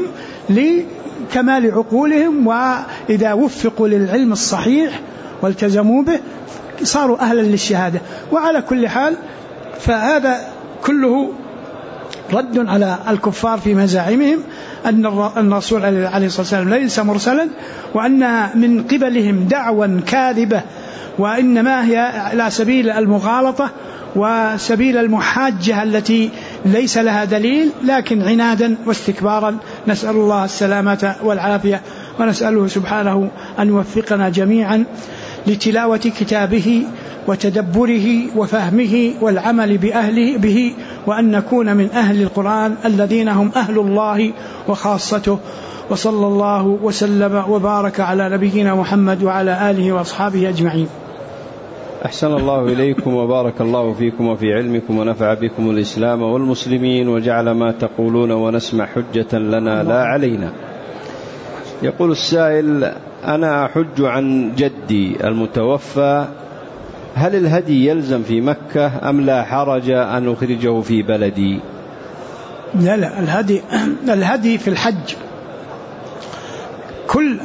لكمال عقولهم، وإذا وفقوا للعلم الصحيح والتزموا به صاروا أهلا للشهادة. وعلى كل حال فهذا كله رد على الكفار في مزاعمهم أن الرسول عليه الصلاة والسلام ليس مرسلا، وأن من قبلهم دعوى كاذبة، وإنما هي على سبيل المغالطة وسبيل المحاجة التي ليس لها دليل، لكن عنادا واستكبارا. نسأل الله السلامة والعافية، ونسأله سبحانه أن يوفقنا جميعا لتلاوة كتابه وتدبره وفهمه والعمل به، وأن نكون من أهل القرآن الذين هم أهل الله وخاصته. وصلى الله وسلم وبارك على نبينا محمد وعلى آله وأصحابه أجمعين. أحسن الله إليكم وبارك الله فيكم وفي علمكم ونفع بكم الإسلام والمسلمين، وجعل ما تقولون ونسمع حجة لنا لا علينا. يقول السائل: أنا أحج عن جدي المتوفى، هل الهدي يلزم في مكة أم لا حرج أن أخرجه في بلدي؟ لا، الهدي في الحج كل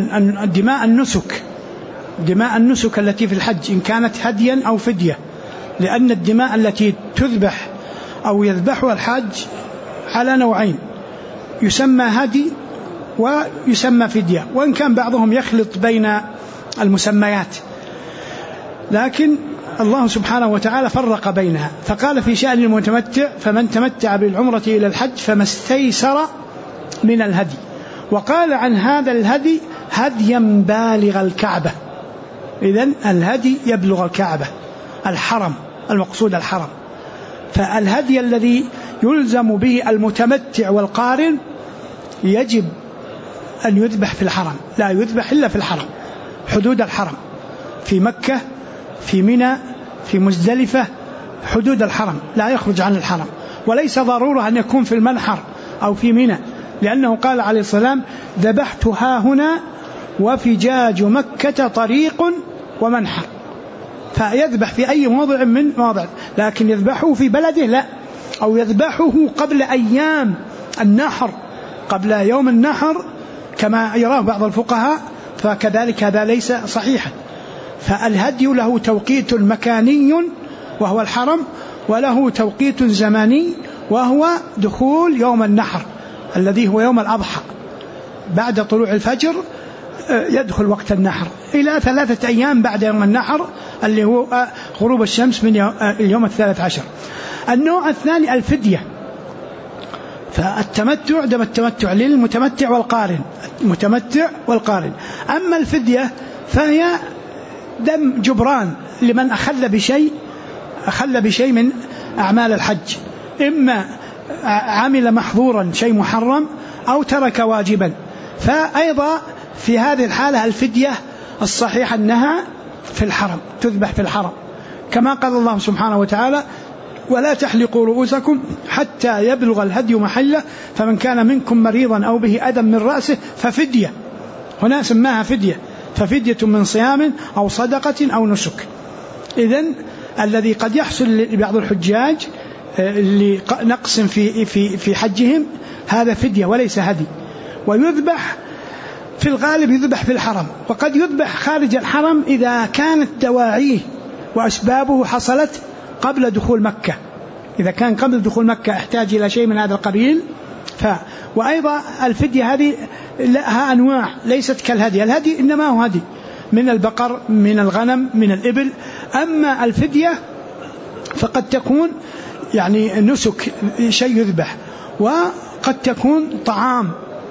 دماء النسك التي في الحج إن كانت هديا أو فدية، لأن الدماء التي تذبح أو يذبحها الحاج على نوعين: يسمى هدي ويسمى فدية، وإن كان بعضهم يخلط بين المسميات، لكن الله سبحانه وتعالى فرق بينها، فقال في شأن المتمتع: فمن تمتع بالعمرة إلى الحج فما استيسر من الهدي. وقال عن هذا الهدي: هديا بالغ الكعبة، إذن الهدي يبلغ الكعبة، الحرم المقصود الحرم. فالهدي الذي يلزم به المتمتع والقارن يجب أن يذبح في الحرم، لا يذبح إلا في الحرم، حدود الحرم، في مكة، في منى، في مزدلفة، حدود الحرم، لا يخرج عن الحرم. وليس ضرورة أن يكون في المنحر أو في منى، لأنه قال عليه السلام: ذبحت ها هنا وفجاج مكة طريق ومنحر. فيذبح في أي موضع من مواضع، لكن يذبحه في بلده لا، أو يذبحه قبل أيام النحر، قبل يوم النحر كما يراه بعض الفقهاء، فكذلك هذا ليس صحيحا. فالهدي له توقيت مكاني وهو الحرم، وله توقيت زماني وهو دخول يوم النحر الذي هو يوم الأضحى، بعد طلوع الفجر يدخل وقت النحر إلى 3 أيام بعد يوم النحر اللي هو غروب الشمس من اليوم 13. النوع الثاني الفدية. فالتمتع دم التمتع للمتمتع والقارن، المتمتع والقارن. أما الفدية فهي دم جبران لمن أخل بشيء من أعمال الحج، إما عمل محظورا شيء محرم أو ترك واجبا. فأيضا في هذه الحالة الفدية الصحيح أنها في الحرم، تذبح في الحرم، كما قال الله سبحانه وتعالى: ولا تحلقوا رؤوسكم حتى يبلغ الهدي محله فمن كان منكم مريضا أو به أذى من رأسه ففدية. هنا سماها فدية، ففدية من صيام أو صدقة أو نسك. إذن الذي قد يحصل لبعض الحجاج لنقص في حجهم هذا فدية وليس هدي. ويذبح في الغالب يذبح في الحرم، وقد يذبح خارج الحرم إذا كانت دواعيه وأسبابه حصلت قبل دخول مكة. إذا كان قبل دخول مكة احتاج إلى شيء من هذا القبيل. وأيضا الفدية هذه لها أنواع ليست كالهدي، الهدي إنما هو هدي من البقر، من الغنم، من الإبل. أما الفدية فقد تكون يعني نسك، شيء يذبح، وقد تكون طعام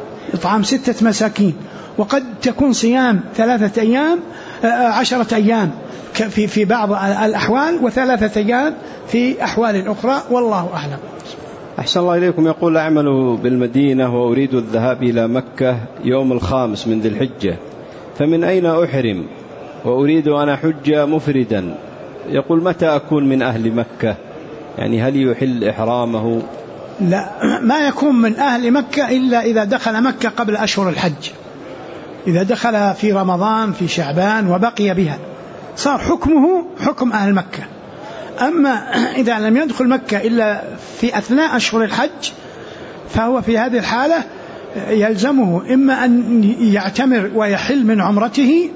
6 مساكين، وقد تكون صيام 3 أيام 10 أيام في بعض الأحوال، و3 أيام في أحوال أخرى، والله أعلم. أحسن الله إليكم. يقول: أعمل بالمدينة وأريد الذهاب إلى مكة يوم 5 من ذي الحجة، فمن أين أحرم؟ وأريد أن أحج مفردا. يقول: متى أكون من أهل مكة؟ يعني هل يحل إحرامه؟ لا، ما يكون من أهل مكة إلا إذا دخل مكة قبل أشهر الحج، إذا دخل في رمضان في شعبان وبقي بها صار حكمه حكم أهل مكة. أما إذا لم يدخل مكة إلا في أثناء أشهر الحج فهو في هذه الحالة يلزمه إما أن يعتمر ويحل من عمرته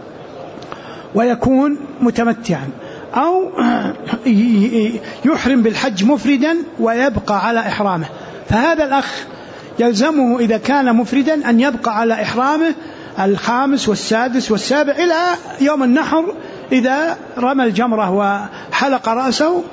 ويكون متمتعا، أو يحرم بالحج مفردا ويبقى على إحرامه. فهذا الأخ يلزمه إذا كان مفردا أن يبقى على إحرامه 5 والسادس والسابع إلى يوم النحر. إذا رمى الجمرة وحلق رأسه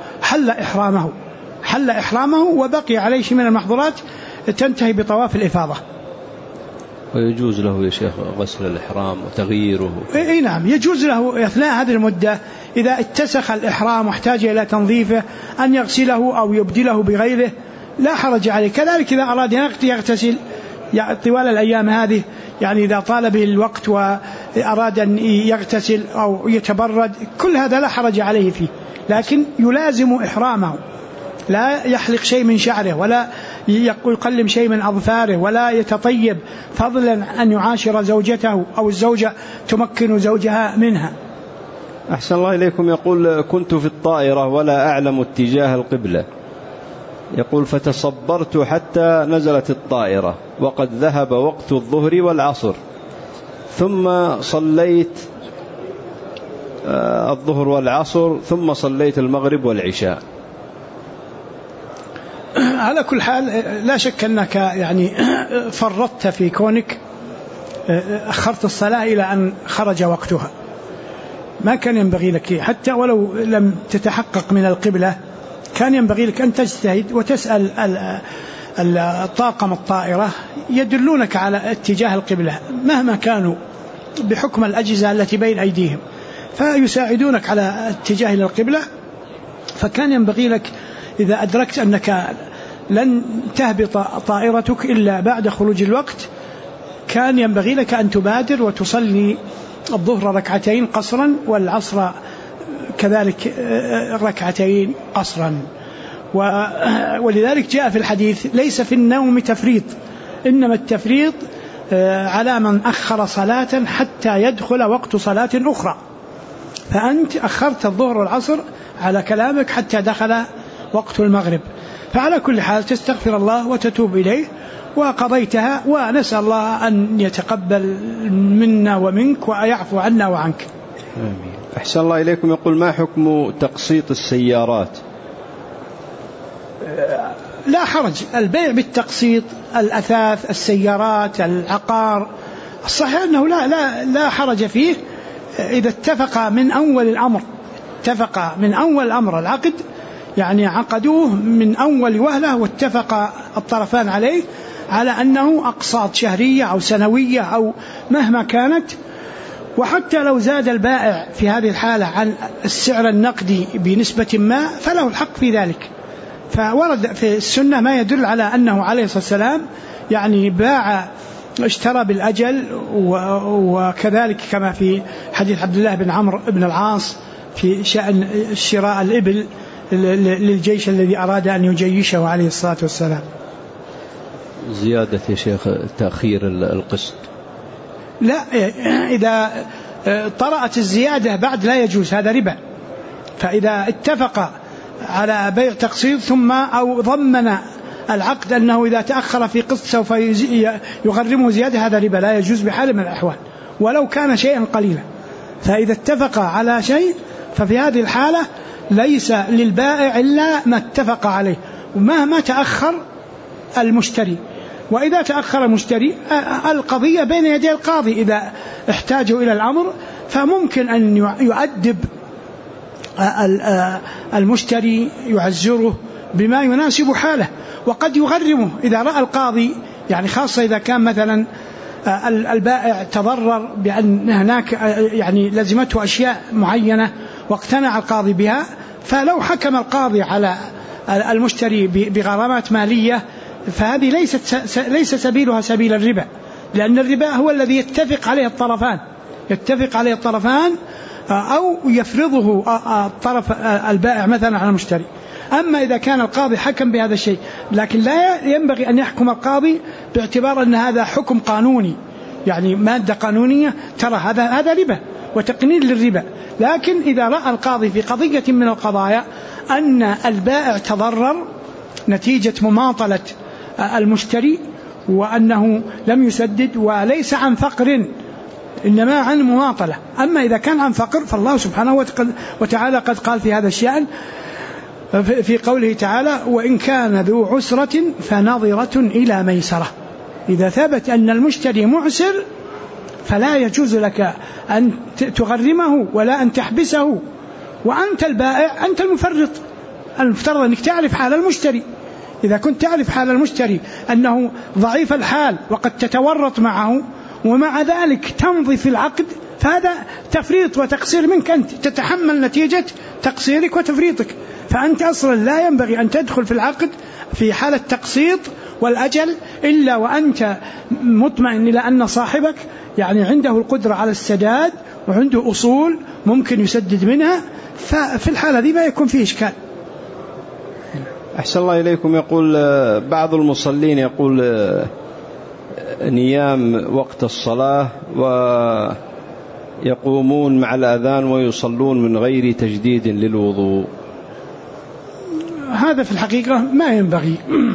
حل إحرامه وبقي عليه من المحظورات تنتهي بطواف الإفاضة. ويجوز له يا شيخ غسل الإحرام وتغييره؟ إيه نعم، يجوز له أثناء هذه المدة إذا اتسخ الإحرام واحتاج إلى تنظيفه أن يغسله أو يبدله بغيره، لا حرج عليه. كذلك إذا أراد يغتسل طوال الأيام هذه، يعني إذا طال به الوقت وأراد أن يغتسل أو يتبرد، كل هذا لا حرج عليه فيه، لكن يلازم إحرامه، لا يحلق شيء من شعره ولا يقلم شيء من أظفاره ولا يتطيب، فضلا أن يعاشر زوجته أو الزوجة تمكن زوجها منها. أحسن الله إليكم. يقول: كنت في الطائرة ولا أعلم اتجاه القبلة. يقول: فتصبرت حتى نزلت الطائرة وقد ذهب وقت الظهر والعصر، ثم صليت الظهر والعصر، ثم صليت المغرب والعشاء. على كل حال لا شك أنك يعني فرطت في كونك أخرت الصلاة إلى أن خرج وقتها. ما كان ينبغي لك، حتى ولو لم تتحقق من القبلة، كان ينبغي لك أن تجتهد وتسأل الطاقم الطائرة يدلونك على اتجاه القبلة مهما كانوا بحكم الأجهزة التي بين أيديهم. فيساعدونك على اتجاه إلى القبلة. فكان ينبغي لك إذا أدركت أنك لن تهبط طائرتك إلا بعد خروج الوقت، كان ينبغي لك أن تبادر وتصلي الظهر ركعتين قصرا والعصر كذلك ركعتين قصرا. ولذلك جاء في الحديث ليس في النوم تفريط، إنما التفريط على من أخر صلاة حتى يدخل وقت صلاة أخرى. فأنت أخرت الظهر والعصر على كلامك حتى دخل وقت المغرب، فعلى كل حال تستغفر الله وتتوب إليه وقضيتها، ونسأل الله أن يتقبل منا ومنك ويعفو عنا وعنك. آمين. أحسن الله إليكم. يقول ما حكم تقسيط السيارات؟ لا حرج، البيع بالتقسيط، الأثاث، السيارات، العقار، الصحيح أنه لا حرج فيه إذا اتفق من أول الأمر، اتفق من أول الأمر العقد، يعني عقدوه من أول وهلة واتفق الطرفان عليه على أنه أقساط شهرية أو سنوية أو مهما كانت. وحتى لو زاد البائع في هذه الحالة عن السعر النقدي بنسبة ما فله الحق في ذلك. فورد في السنة ما يدل على أنه عليه الصلاة والسلام يعني اشترى بالأجل، وكذلك كما في حديث عبد الله بن عمرو بن العاص في شأن شراء الإبل للجيش الذي أراد أن يجيشه عليه الصلاة والسلام. زيادة يا شيخ تأخير القسط؟ لا، إذا طرأت الزيادة بعد لا يجوز، هذا ربا. فإذا اتفق على بيع تقسيط ثم أو ضمن العقد أنه إذا تأخر في قسط سوف يغرمه زيادة، هذا ربا لا يجوز بحال من الأحوال ولو كان شيئا قليلا. فإذا اتفق على شيء ففي هذه الحالة ليس للبائع إلا ما اتفق عليه ومهما تأخر المشتري. وإذا تأخر المشتري القضية بين يدي القاضي، إذا احتاجوا إلى الأمر فممكن أن يؤدب المشتري، يعزره بما يناسب حاله، وقد يغرمه إذا رأى القاضي، يعني خاصة إذا كان مثلا البائع تضرر بأن هناك يعني لزمته أشياء معينة واقتنع القاضي بها، فلو حكم القاضي على المشتري بغرامات مالية فهذه ليس سبيلها سبيل الربا، لأن الربا هو الذي يتفق عليه الطرفان أو يفرضه الطرف البائع مثلا على المشتري. أما إذا كان القاضي حكم بهذا الشيء، لكن لا ينبغي أن يحكم القاضي باعتبار أن هذا حكم قانوني، يعني مادة قانونية، ترى هذا ربا وتقنين للربا. لكن إذا رأى القاضي في قضية من القضايا أن البائع تضرر نتيجة مماطلة المشتري وأنه لم يسدد وليس عن فقر إنما عن مماطلة، أما إذا كان عن فقر فالله سبحانه وتعالى قد قال في هذا الشأن في قوله تعالى وإن كان ذو عسرة فنظرة إلى ميسرة. إذا ثبت أن المشتري معسر فلا يجوز لك أن تغرمه ولا أن تحبسه، وأنت البائع أنت المفرط، المفترض أنك تعرف حال المشتري. إذا كنت تعرف حال المشتري أنه ضعيف الحال وقد تتورط معه ومع ذلك تمضي في العقد، فهذا تفريط وتقصير منك، أنت تتحمل نتيجة تقصيرك وتفريطك. فأنت أصلا لا ينبغي أن تدخل في العقد في حالة تقسيط والأجل إلا وأنت مطمئن إلى أن صاحبك يعني عنده القدرة على السداد وعنده أصول ممكن يسدد منها، ففي الحالة ذي ما يكون فيه إشكال. أحسن الله إليكم. يقول بعض المصلين يقول نيام وقت الصلاة ويقومون مع الأذان ويصلون من غير تجديد للوضوء. هذا في الحقيقة ما ينبغي.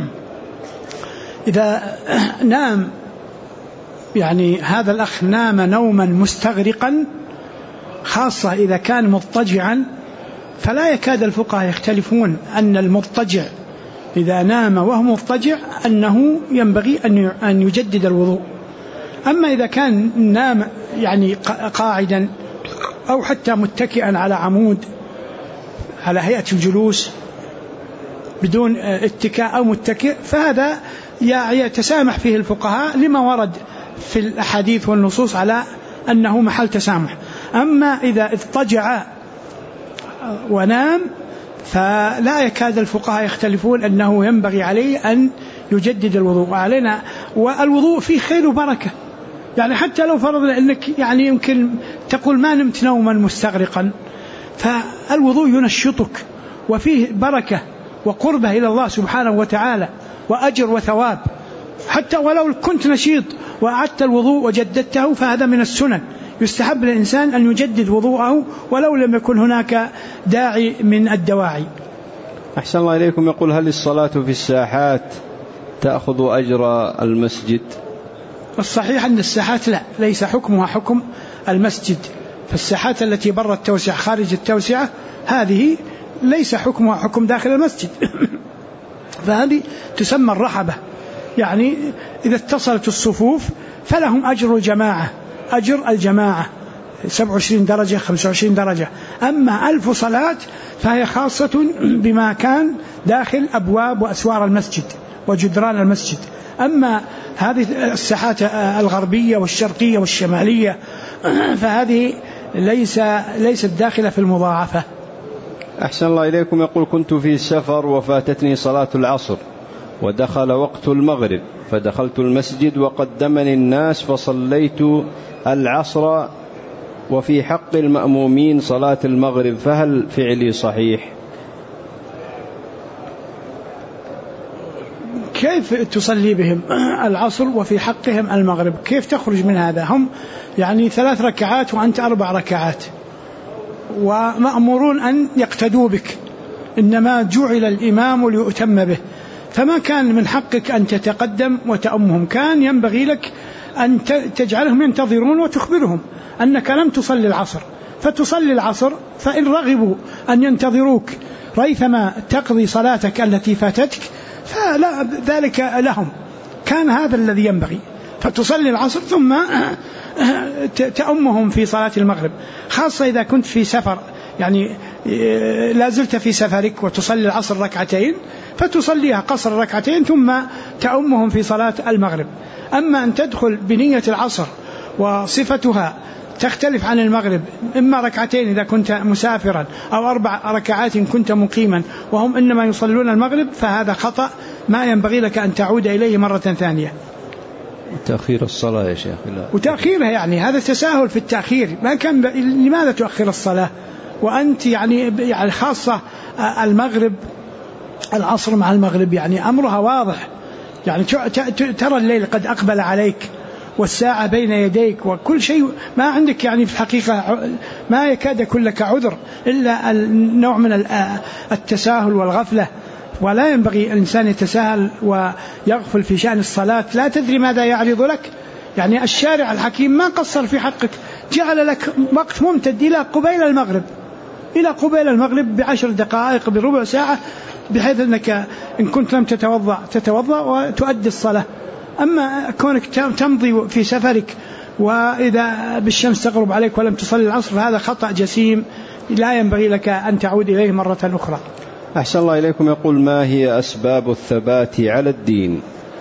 إذا نام يعني هذا الأخ نام نوما مستغرقا، خاصة إذا كان مضطجعا، فلا يكاد الفقهاء يختلفون أن المضطجع إذا نام وهو مضطجع أنه ينبغي أن يجدد الوضوء. أما إذا كان نام يعني قاعدا أو حتى متكئا على عمود على هيئة الجلوس بدون اتكاء أو متكئ، فهذا يتسامح فيه الفقهاء لما ورد في الأحاديث والنصوص على أنه محل تسامح. أما إذا اضطجع ونام فلا يكاد الفقهاء يختلفون أنه ينبغي عليه أن يجدد الوضوء علينا. والوضوء فيه خير وبركة، يعني حتى لو فرضنا أنك يعني يمكن تقول ما نمت نوما مستغرقا، فالوضوء ينشطك وفيه بركة وقربة إلى الله سبحانه وتعالى وأجر وثواب. حتى ولو كنت نشيط وأعدت الوضوء وجددته فهذا من السنن، يستحب للإنسان أن يجدد وضوءه ولو لم يكن هناك داعي من الدواعي. أحسن الله إليكم. يقول: هل الصلاة في الساحات تأخذ أجر المسجد؟ الصحيح أن الساحات لا، ليس حكمها حكم المسجد. فالساحات التي برا التوسعة خارج التوسعة هذه ليس حكمها حكم داخل المسجد فهذه تسمى الرحبة، يعني إذا اتصلت الصفوف فلهم أجر الجماعة، أجر الجماعة 27 درجة 25 درجة. أما 1000 صلاة فهي خاصة بما كان داخل أبواب وأسوار المسجد وجدران المسجد. أما هذه الساحات الغربية والشرقية والشمالية فهذه ليست داخلة في المضاعفة. أحسن الله إليكم. يقول: كنت في سفر وفاتتني صلاة العصر ودخل وقت المغرب، فدخلت المسجد وقدمني الناس فصليت العصر، وفي حق المأمومين صلاة المغرب، فهل فعلي صحيح؟ كيف تصلي بهم العصر وفي حقهم المغرب؟ كيف تخرج من هذا؟ هم يعني 3 ركعات وأنت 4 ركعات ومأمورون أن يقتدوا بك، إنما جعل الإمام ليؤتم به، فما كان من حقك أن تتقدم وتأمهم، كان ينبغي لك أن تجعلهم ينتظرون وتخبرهم أنك لم تصلي العصر، فتصلي العصر، فإن رغبوا أن ينتظروك ريثما تقضي صلاتك التي فاتتك فلا ذلك لهم، كان هذا الذي ينبغي، فتصلي العصر ثم تأمهم في صلاة المغرب، خاصة إذا كنت في سفر، يعني لا زلت في سفرك وتصلي العصر ركعتين فتصليها قصر ركعتين ثم تأمهم في صلاة المغرب. أما أن تدخل بنية العصر وصفتها تختلف عن المغرب، إما ركعتين إذا كنت مسافرا أو 4 ركعات كنت مقيما وهم إنما يصلون المغرب، فهذا خطأ ما ينبغي لك أن تعود إليه مرة ثانية. تأخير الصلاة يا شيخ، وتأخيرها يعني هذا تساهل في التأخير، ما كان لماذا تؤخر الصلاة وأنت يعني خاصة المغرب العصر مع المغرب يعني أمرها واضح، يعني ترى الليل قد أقبل عليك والساعة بين يديك وكل شيء، ما عندك يعني في الحقيقة ما يكاد يكون لك عذر إلا النوع من التساهل والغفلة، ولا ينبغي الإنسان يتساهل ويغفل في شأن الصلاة، لا تدري ماذا يعرض لك. يعني الشارع الحكيم ما قصر في حقك، جعل لك وقت ممتد إلى قبيل المغرب ب10 دقائق بربع ساعة، بحيث أنك إن كنت لم تتوضأ وتؤدي الصلاة. أما كونك تمضي في سفرك وإذا بالشمس تغرب عليك ولم تصلي العصر هذا خطأ جسيم لا ينبغي لك أن تعود إليه مرة أخرى. أحسن الله إليكم. يقول: ما هي أسباب الثبات على الدين؟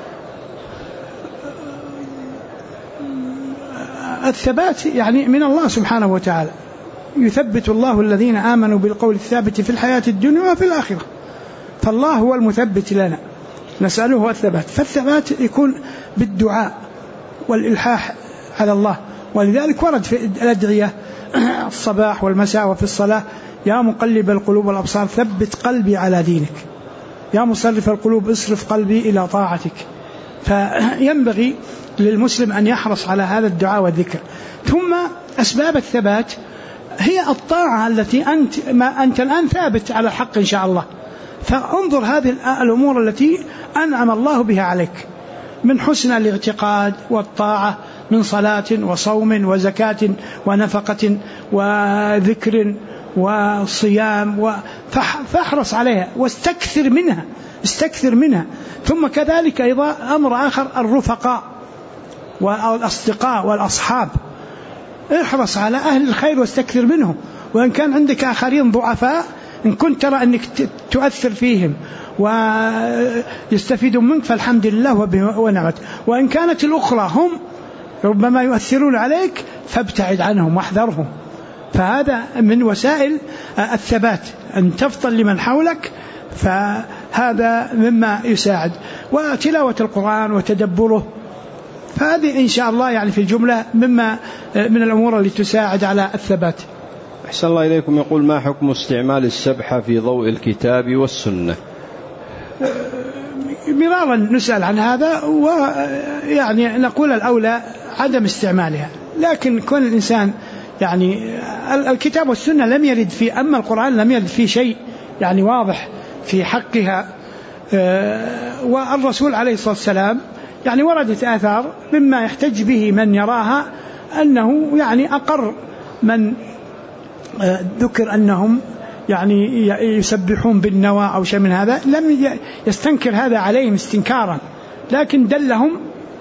الثبات يعني من الله سبحانه وتعالى، يثبت الله الذين آمنوا بالقول الثابت في الحياة الدنيا وفي الآخرة، فالله هو المثبت لنا، نسأله الثبات. فالثبات يكون بالدعاء والإلحاح على الله، ولذلك ورد في الأدعية الصباح والمساء وفي الصلاة: يا مقلب القلوب والأبصار ثبت قلبي على دينك، يا مصرف القلوب اصرف قلبي إلى طاعتك. فينبغي للمسلم أن يحرص على هذا الدعاء والذكر. ثم أسباب الثبات هي الطاعة التي أنت الآن ثابت على الحق إن شاء الله، فانظر هذه الأمور التي أنعم الله بها عليك من حسن الاعتقاد والطاعة، من صلاة وصوم وزكاة ونفقة وذكر وصيام، فاحرص عليها واستكثر منها. ثم كذلك أيضا أمر آخر: الرفقاء والأصدقاء والأصحاب، احرص على أهل الخير واستكثر منهم، وإن كان عندك آخرين ضعفاء إن كنت ترى أنك تؤثر فيهم ويستفيدون منك فالحمد لله ونعمت، وإن كانت الأخرى هم ربما يؤثرون عليك فابتعد عنهم واحذرهم، فهذا من وسائل الثبات، أن تفضل لمن حولك، فهذا مما يساعد. وتلاوة القرآن وتدبره، فهذه إن شاء الله يعني في الجملة مما من الأمور اللي تساعد على الثبات. أحسن الله إليكم. يقول: ما حكم استعمال السبحة في ضوء الكتاب والسنة؟ مرارا نسأل عن هذا، ويعني نقول الأولى عدم استعمالها، لكن كون الإنسان يعني الكتاب والسنة لم يرد فيه، أما القرآن لم يرد فيه شيء يعني واضح في حقها. والرسول عليه الصلاة والسلام يعني وردت آثار مما يحتج به من يراها، أنه يعني أقر من ذكر أنهم يعني يسبحون بالنوى أو شيء من هذا، لم يستنكر هذا عليهم استنكارا، لكن دلهم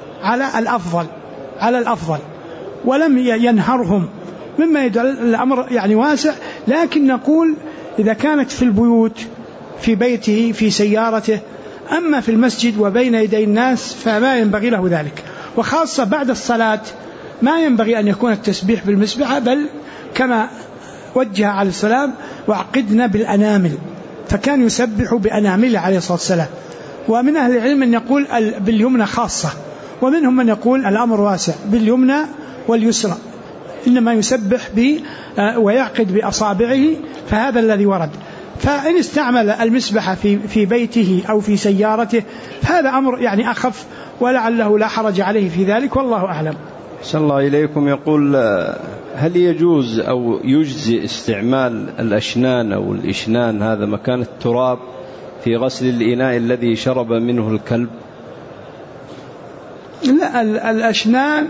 على الأفضل ولم ينهرهم، مما يدل الأمر يعني واسع. لكن نقول إذا كانت في البيوت، في بيته، في سيارته، أما في المسجد وبين يدي الناس فما ينبغي له ذلك، وخاصة بعد الصلاة ما ينبغي أن يكون التسبيح بالمسبحة، بل كما وجه عليه السلام: وعقدنا بالأنامل، فكان يسبح بأنامله عليه الصلاة والسلام. ومن أهل العلم من يقول باليمنى خاصة، ومنهم من يقول الأمر واسع باليمنى واليسرى، إنما يسبح ويعقد بأصابعه، فهذا الذي ورد. فإن استعمل المسبحة في بيته أو في سيارته فهذا أمر يعني أخف، ولعله لا حرج عليه في ذلك، والله أعلم. أحسن الله إليكم. يقول: هل يجوز أو يجزي استعمال الأشنان أو الإشنان هذا مكان التراب في غسل الإناء الذي شرب منه الكلب؟ لا، الأشنان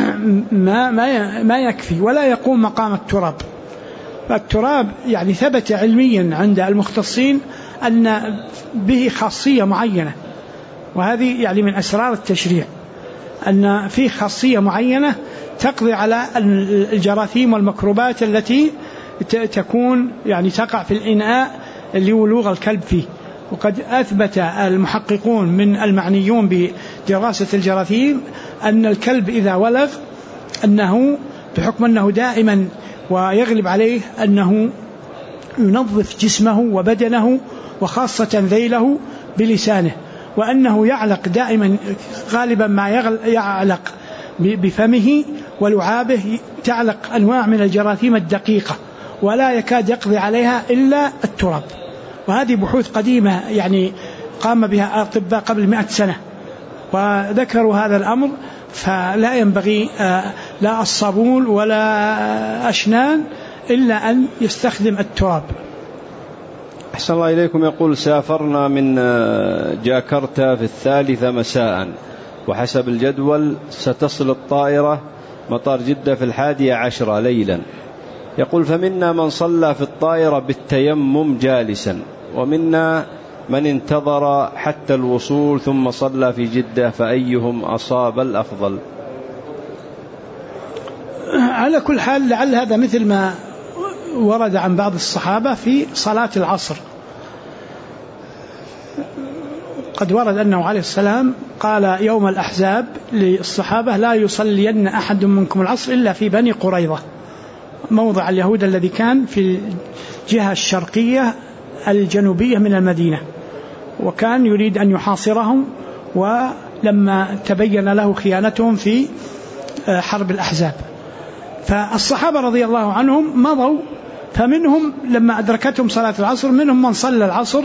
ما يكفي ولا يقوم مقام التراب. فالتراب يعني ثبت علميا عند المختصين أن به خاصية معينة، وهذه يعني من أسرار التشريع، أن فيه خاصية معينة تقضي على الجراثيم والميكروبات التي تكون يعني تقع في الإناء اللي ولوغ الكلب فيه. وقد أثبت المحققون من المعنيون بدراسة الجراثيم أن الكلب إذا ولغ أنه بحكم أنه دائما ويغلب عليه أنه ينظف جسمه وبدنه وخاصة ذيله بلسانه، وأنه يعلق دائما، غالبا ما يعلق بفمه ولعابه، تعلق أنواع من الجراثيم الدقيقة ولا يكاد يقضي عليها إلا التراب. وهذه بحوث قديمة يعني قام بها الأطباء قبل 100 سنة وذكروا هذا الأمر، فلا ينبغي لا الصابون ولا أشنان إلا أن يستخدم التراب. أحسن الله إليكم. يقول: سافرنا من جاكرتا في 3 مساء، وحسب الجدول ستصل الطائرة مطار جدة في 11 ليلا. يقول: فمنا من صلى في الطائرة بالتيمم جالسا، ومنا من انتظر حتى الوصول ثم صلى في جدة، فأيهم أصاب الأفضل؟ على كل حال لعل هذا مثل ما ورد عن بعض الصحابة في صلاة العصر. قد ورد أنه عليه السلام قال يوم الأحزاب للصحابة: لا يصلين أحد منكم العصر إلا في بني قريظة، موضع اليهود الذي كان في الجهة الشرقية الجنوبية من المدينة، وكان يريد أن يحاصرهم، ولما تبين له خيانتهم في حرب الأحزاب. فالصحابة رضي الله عنهم مضوا، فمنهم لما أدركتهم صلاة العصر منهم من صلى العصر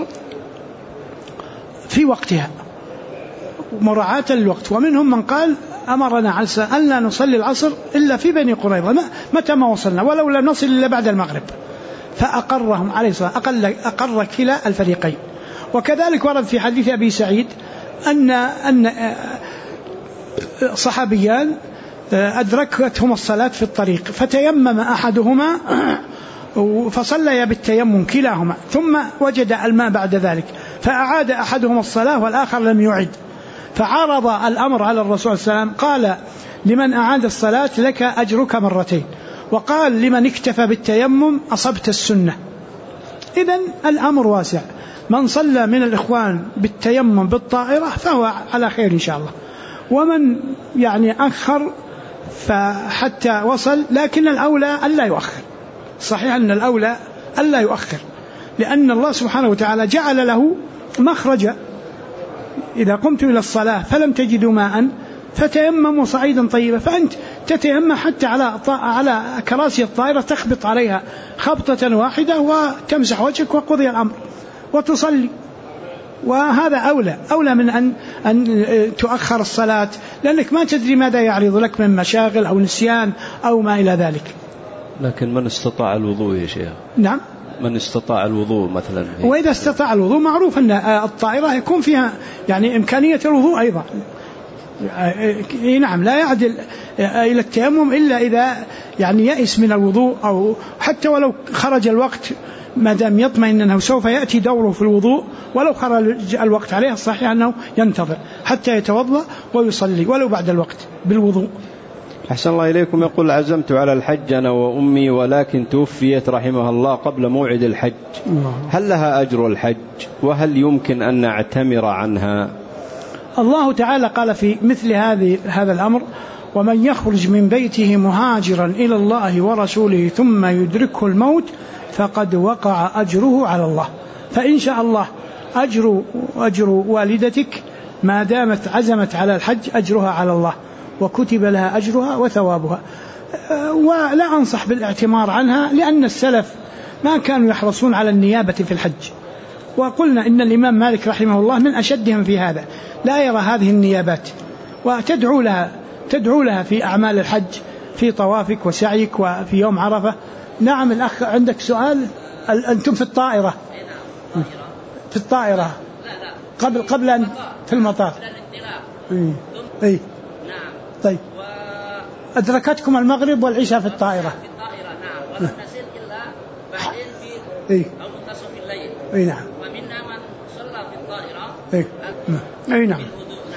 في وقتها مراعاة للوقت، ومنهم من قال: أمرنا عليه أن لا نصلي العصر إلا في بني قريظة متى ما وصلنا، ولو لا نصل إلا بعد المغرب. فأقرهم عليه الصلاة أقر كلا الفريقين. وكذلك ورد في حديث أبي سعيد أن صحابيان أدركتهم الصلاة في الطريق، فتيمم أحدهما فصلى بالتيمم كلاهما، ثم وجد الماء بعد ذلك فأعاد أحدهما الصلاة والآخر لم يعد، فعرض الأمر على الرسول صلى الله عليه وسلم، قال: لمن أعاد الصلاة لك أجرك مرتين، وقال: لمن اكتفى بالتيمم أصبت السنة. إذن الأمر واسع، من صلى من الإخوان بالتيمم بالطائرة فهو على خير إن شاء الله، ومن يعني أخر فحتى وصل، لكن الأولى ألا يؤخر، صحيح أن الأولى ألا يؤخر، لأن الله سبحانه وتعالى جعل له مخرجا. إذا قمتم إلى الصلاة فلم تجدوا ماء فتيمموا صعيدا طيبا، فأنت تتيمم حتى على كراسي الطائرة، تخبط عليها خبطة واحدة وتمسح وجهك وقضي الأمر وتصلي. وهذا أولى من أن تؤخر الصلاة، لأنك ما تدري ماذا يعرض لك من مشاغل أو نسيان أو ما إلى ذلك. لكن من استطاع الوضوء يا شيخ؟ نعم، من استطاع الوضوء مثلا. وإذا استطاع الوضوء معروف أن الطائرة يكون فيها يعني إمكانية الوضوء أيضا. نعم، لا يعدل إلى التيمم إلا إذا يعني يئس من الوضوء، أو حتى ولو خرج الوقت ما دام يطمئن أنه سوف يأتي دوره في الوضوء، ولو خرج الوقت عليه الصحيح أنه ينتظر حتى يتوضأ ويصلي ولو بعد الوقت بالوضوء. أحسن الله إليكم. يقول: عزمت على الحج أنا وأمي ولكن توفيت رحمها الله قبل موعد الحج، هل لها أجر الحج؟ وهل يمكن أن نعتمر عنها؟ الله تعالى قال في مثل هذا الأمر: ومن يخرج من بيته مهاجرا إلى الله ورسوله ثم يدركه الموت فقد وقع أجره على الله. فإن شاء الله أجر والدتك ما دامت عزمت على الحج أجرها على الله، وكتب لها أجرها وثوابها. ولا أنصح بالاعتمار عنها، لأن السلف ما كانوا يحرصون على النيابة في الحج. وقلنا إن الإمام مالك رحمه الله من أشدهم في هذا، لا يرى هذه النيابات، وتدعو لها في أعمال الحج، في طوافك وسعيك وفي يوم عرفة. نعم الأخ عندك سؤال. أنتم في الطائرة؟ في الطائرة قبل أن في المطار. أي نعم. طيب، أدركتكم المغرب والعشاء في الطائرة؟ نعم، ولم نصل إلا بعدين في أو منتصف الليل. أي نعم. ومنا من صلى في الطائرة. أي نعم.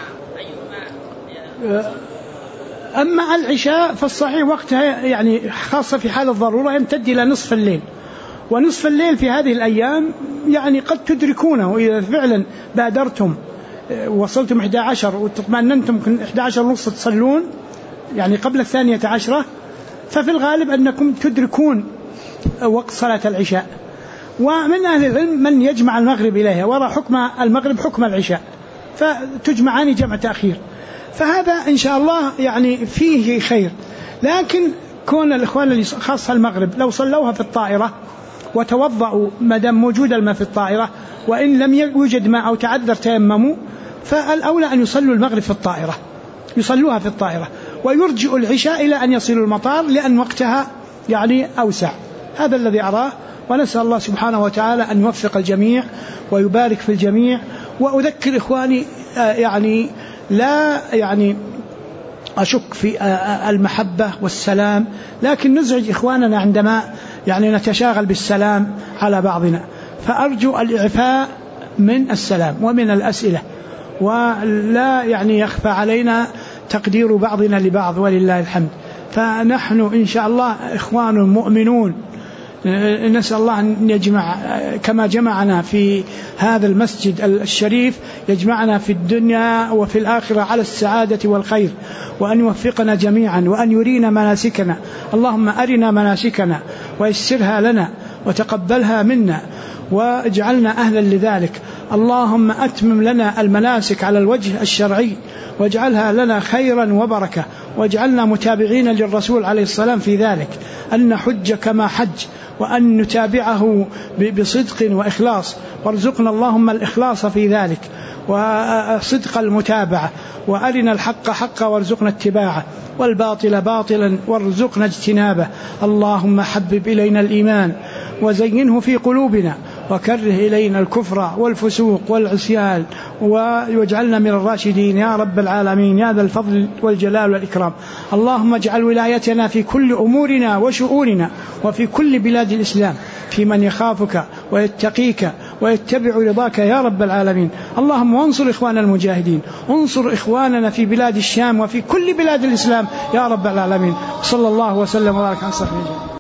أما العشاء فالصحيح وقتها يعني خاصة في حال الضرورة يمتد إلى نصف الليل، ونصف الليل في هذه الأيام يعني قد تدركونه إذا فعلا بادرتم وصلتم 11 وتطمئننتم 11:30 تصلون يعني قبل 12، ففي الغالب أنكم تدركون وقت صلاة العشاء. ومن أهل العلم من يجمع المغرب إليها، وراء حكم المغرب حكم العشاء، فتجمعان جمع تأخير. فهذا إن شاء الله يعني فيه خير. لكن كون الإخوان اللي خاصة المغرب لو صلوها في الطائرة وتوضأوا ما دام موجود الماء في الطائرة، وإن لم يوجد ماء أو تعذر تيمموا، فالأولى أن يصلوا المغرب في الطائرة، يصلوها في الطائرة، ويرجئوا العشاء إلى أن يصلوا المطار، لأن وقتها يعني أوسع. هذا الذي أراه، ونسأل الله سبحانه وتعالى أن يوفق الجميع ويبارك في الجميع. وأذكر إخواني يعني لا يعني أشك في المحبة والسلام، لكن نزعج إخواننا عندما يعني نتشاغل بالسلام على بعضنا، فأرجو الإعفاء من السلام ومن الأسئلة، ولا يعني يخفى علينا تقدير بعضنا لبعض ولله الحمد. فنحن إن شاء الله إخوان مؤمنون، نسأل الله أن يجمع كما جمعنا في هذا المسجد الشريف، يجمعنا في الدنيا وفي الآخرة على السعادة والخير، وأن يوفقنا جميعا، وأن يرينا مناسكنا. اللهم أرنا مناسكنا ويسرها لنا وتقبلها منا واجعلنا أهلا لذلك. اللهم أتمم لنا المناسك على الوجه الشرعي واجعلها لنا خيرا وبركة، واجعلنا متابعين للرسول عليه السلام في ذلك، أن نحج كما حج، وأن نتابعه بصدق وإخلاص، وارزقنا اللهم الإخلاص في ذلك وصدق المتابعة، وأرنا الحق حقا وارزقنا اتباعه، والباطل باطلا وارزقنا اجتنابه. اللهم حبب إلينا الإيمان وزينه في قلوبنا، وكره إلينا الكفر والفسوق والعصيان، واجعلنا من الراشدين يا رب العالمين يا ذا الفضل والجلال والإكرام. اللهم اجعل ولايتنا في كل أمورنا وشؤوننا، وفي كل بلاد الإسلام، في من يخافك ويتقيك ويتبع رضاك يا رب العالمين. اللهم وانصر إخواننا المجاهدين، انصر إخواننا في بلاد الشام وفي كل بلاد الإسلام يا رب العالمين. صلى الله وسلم وبارك على صحبه.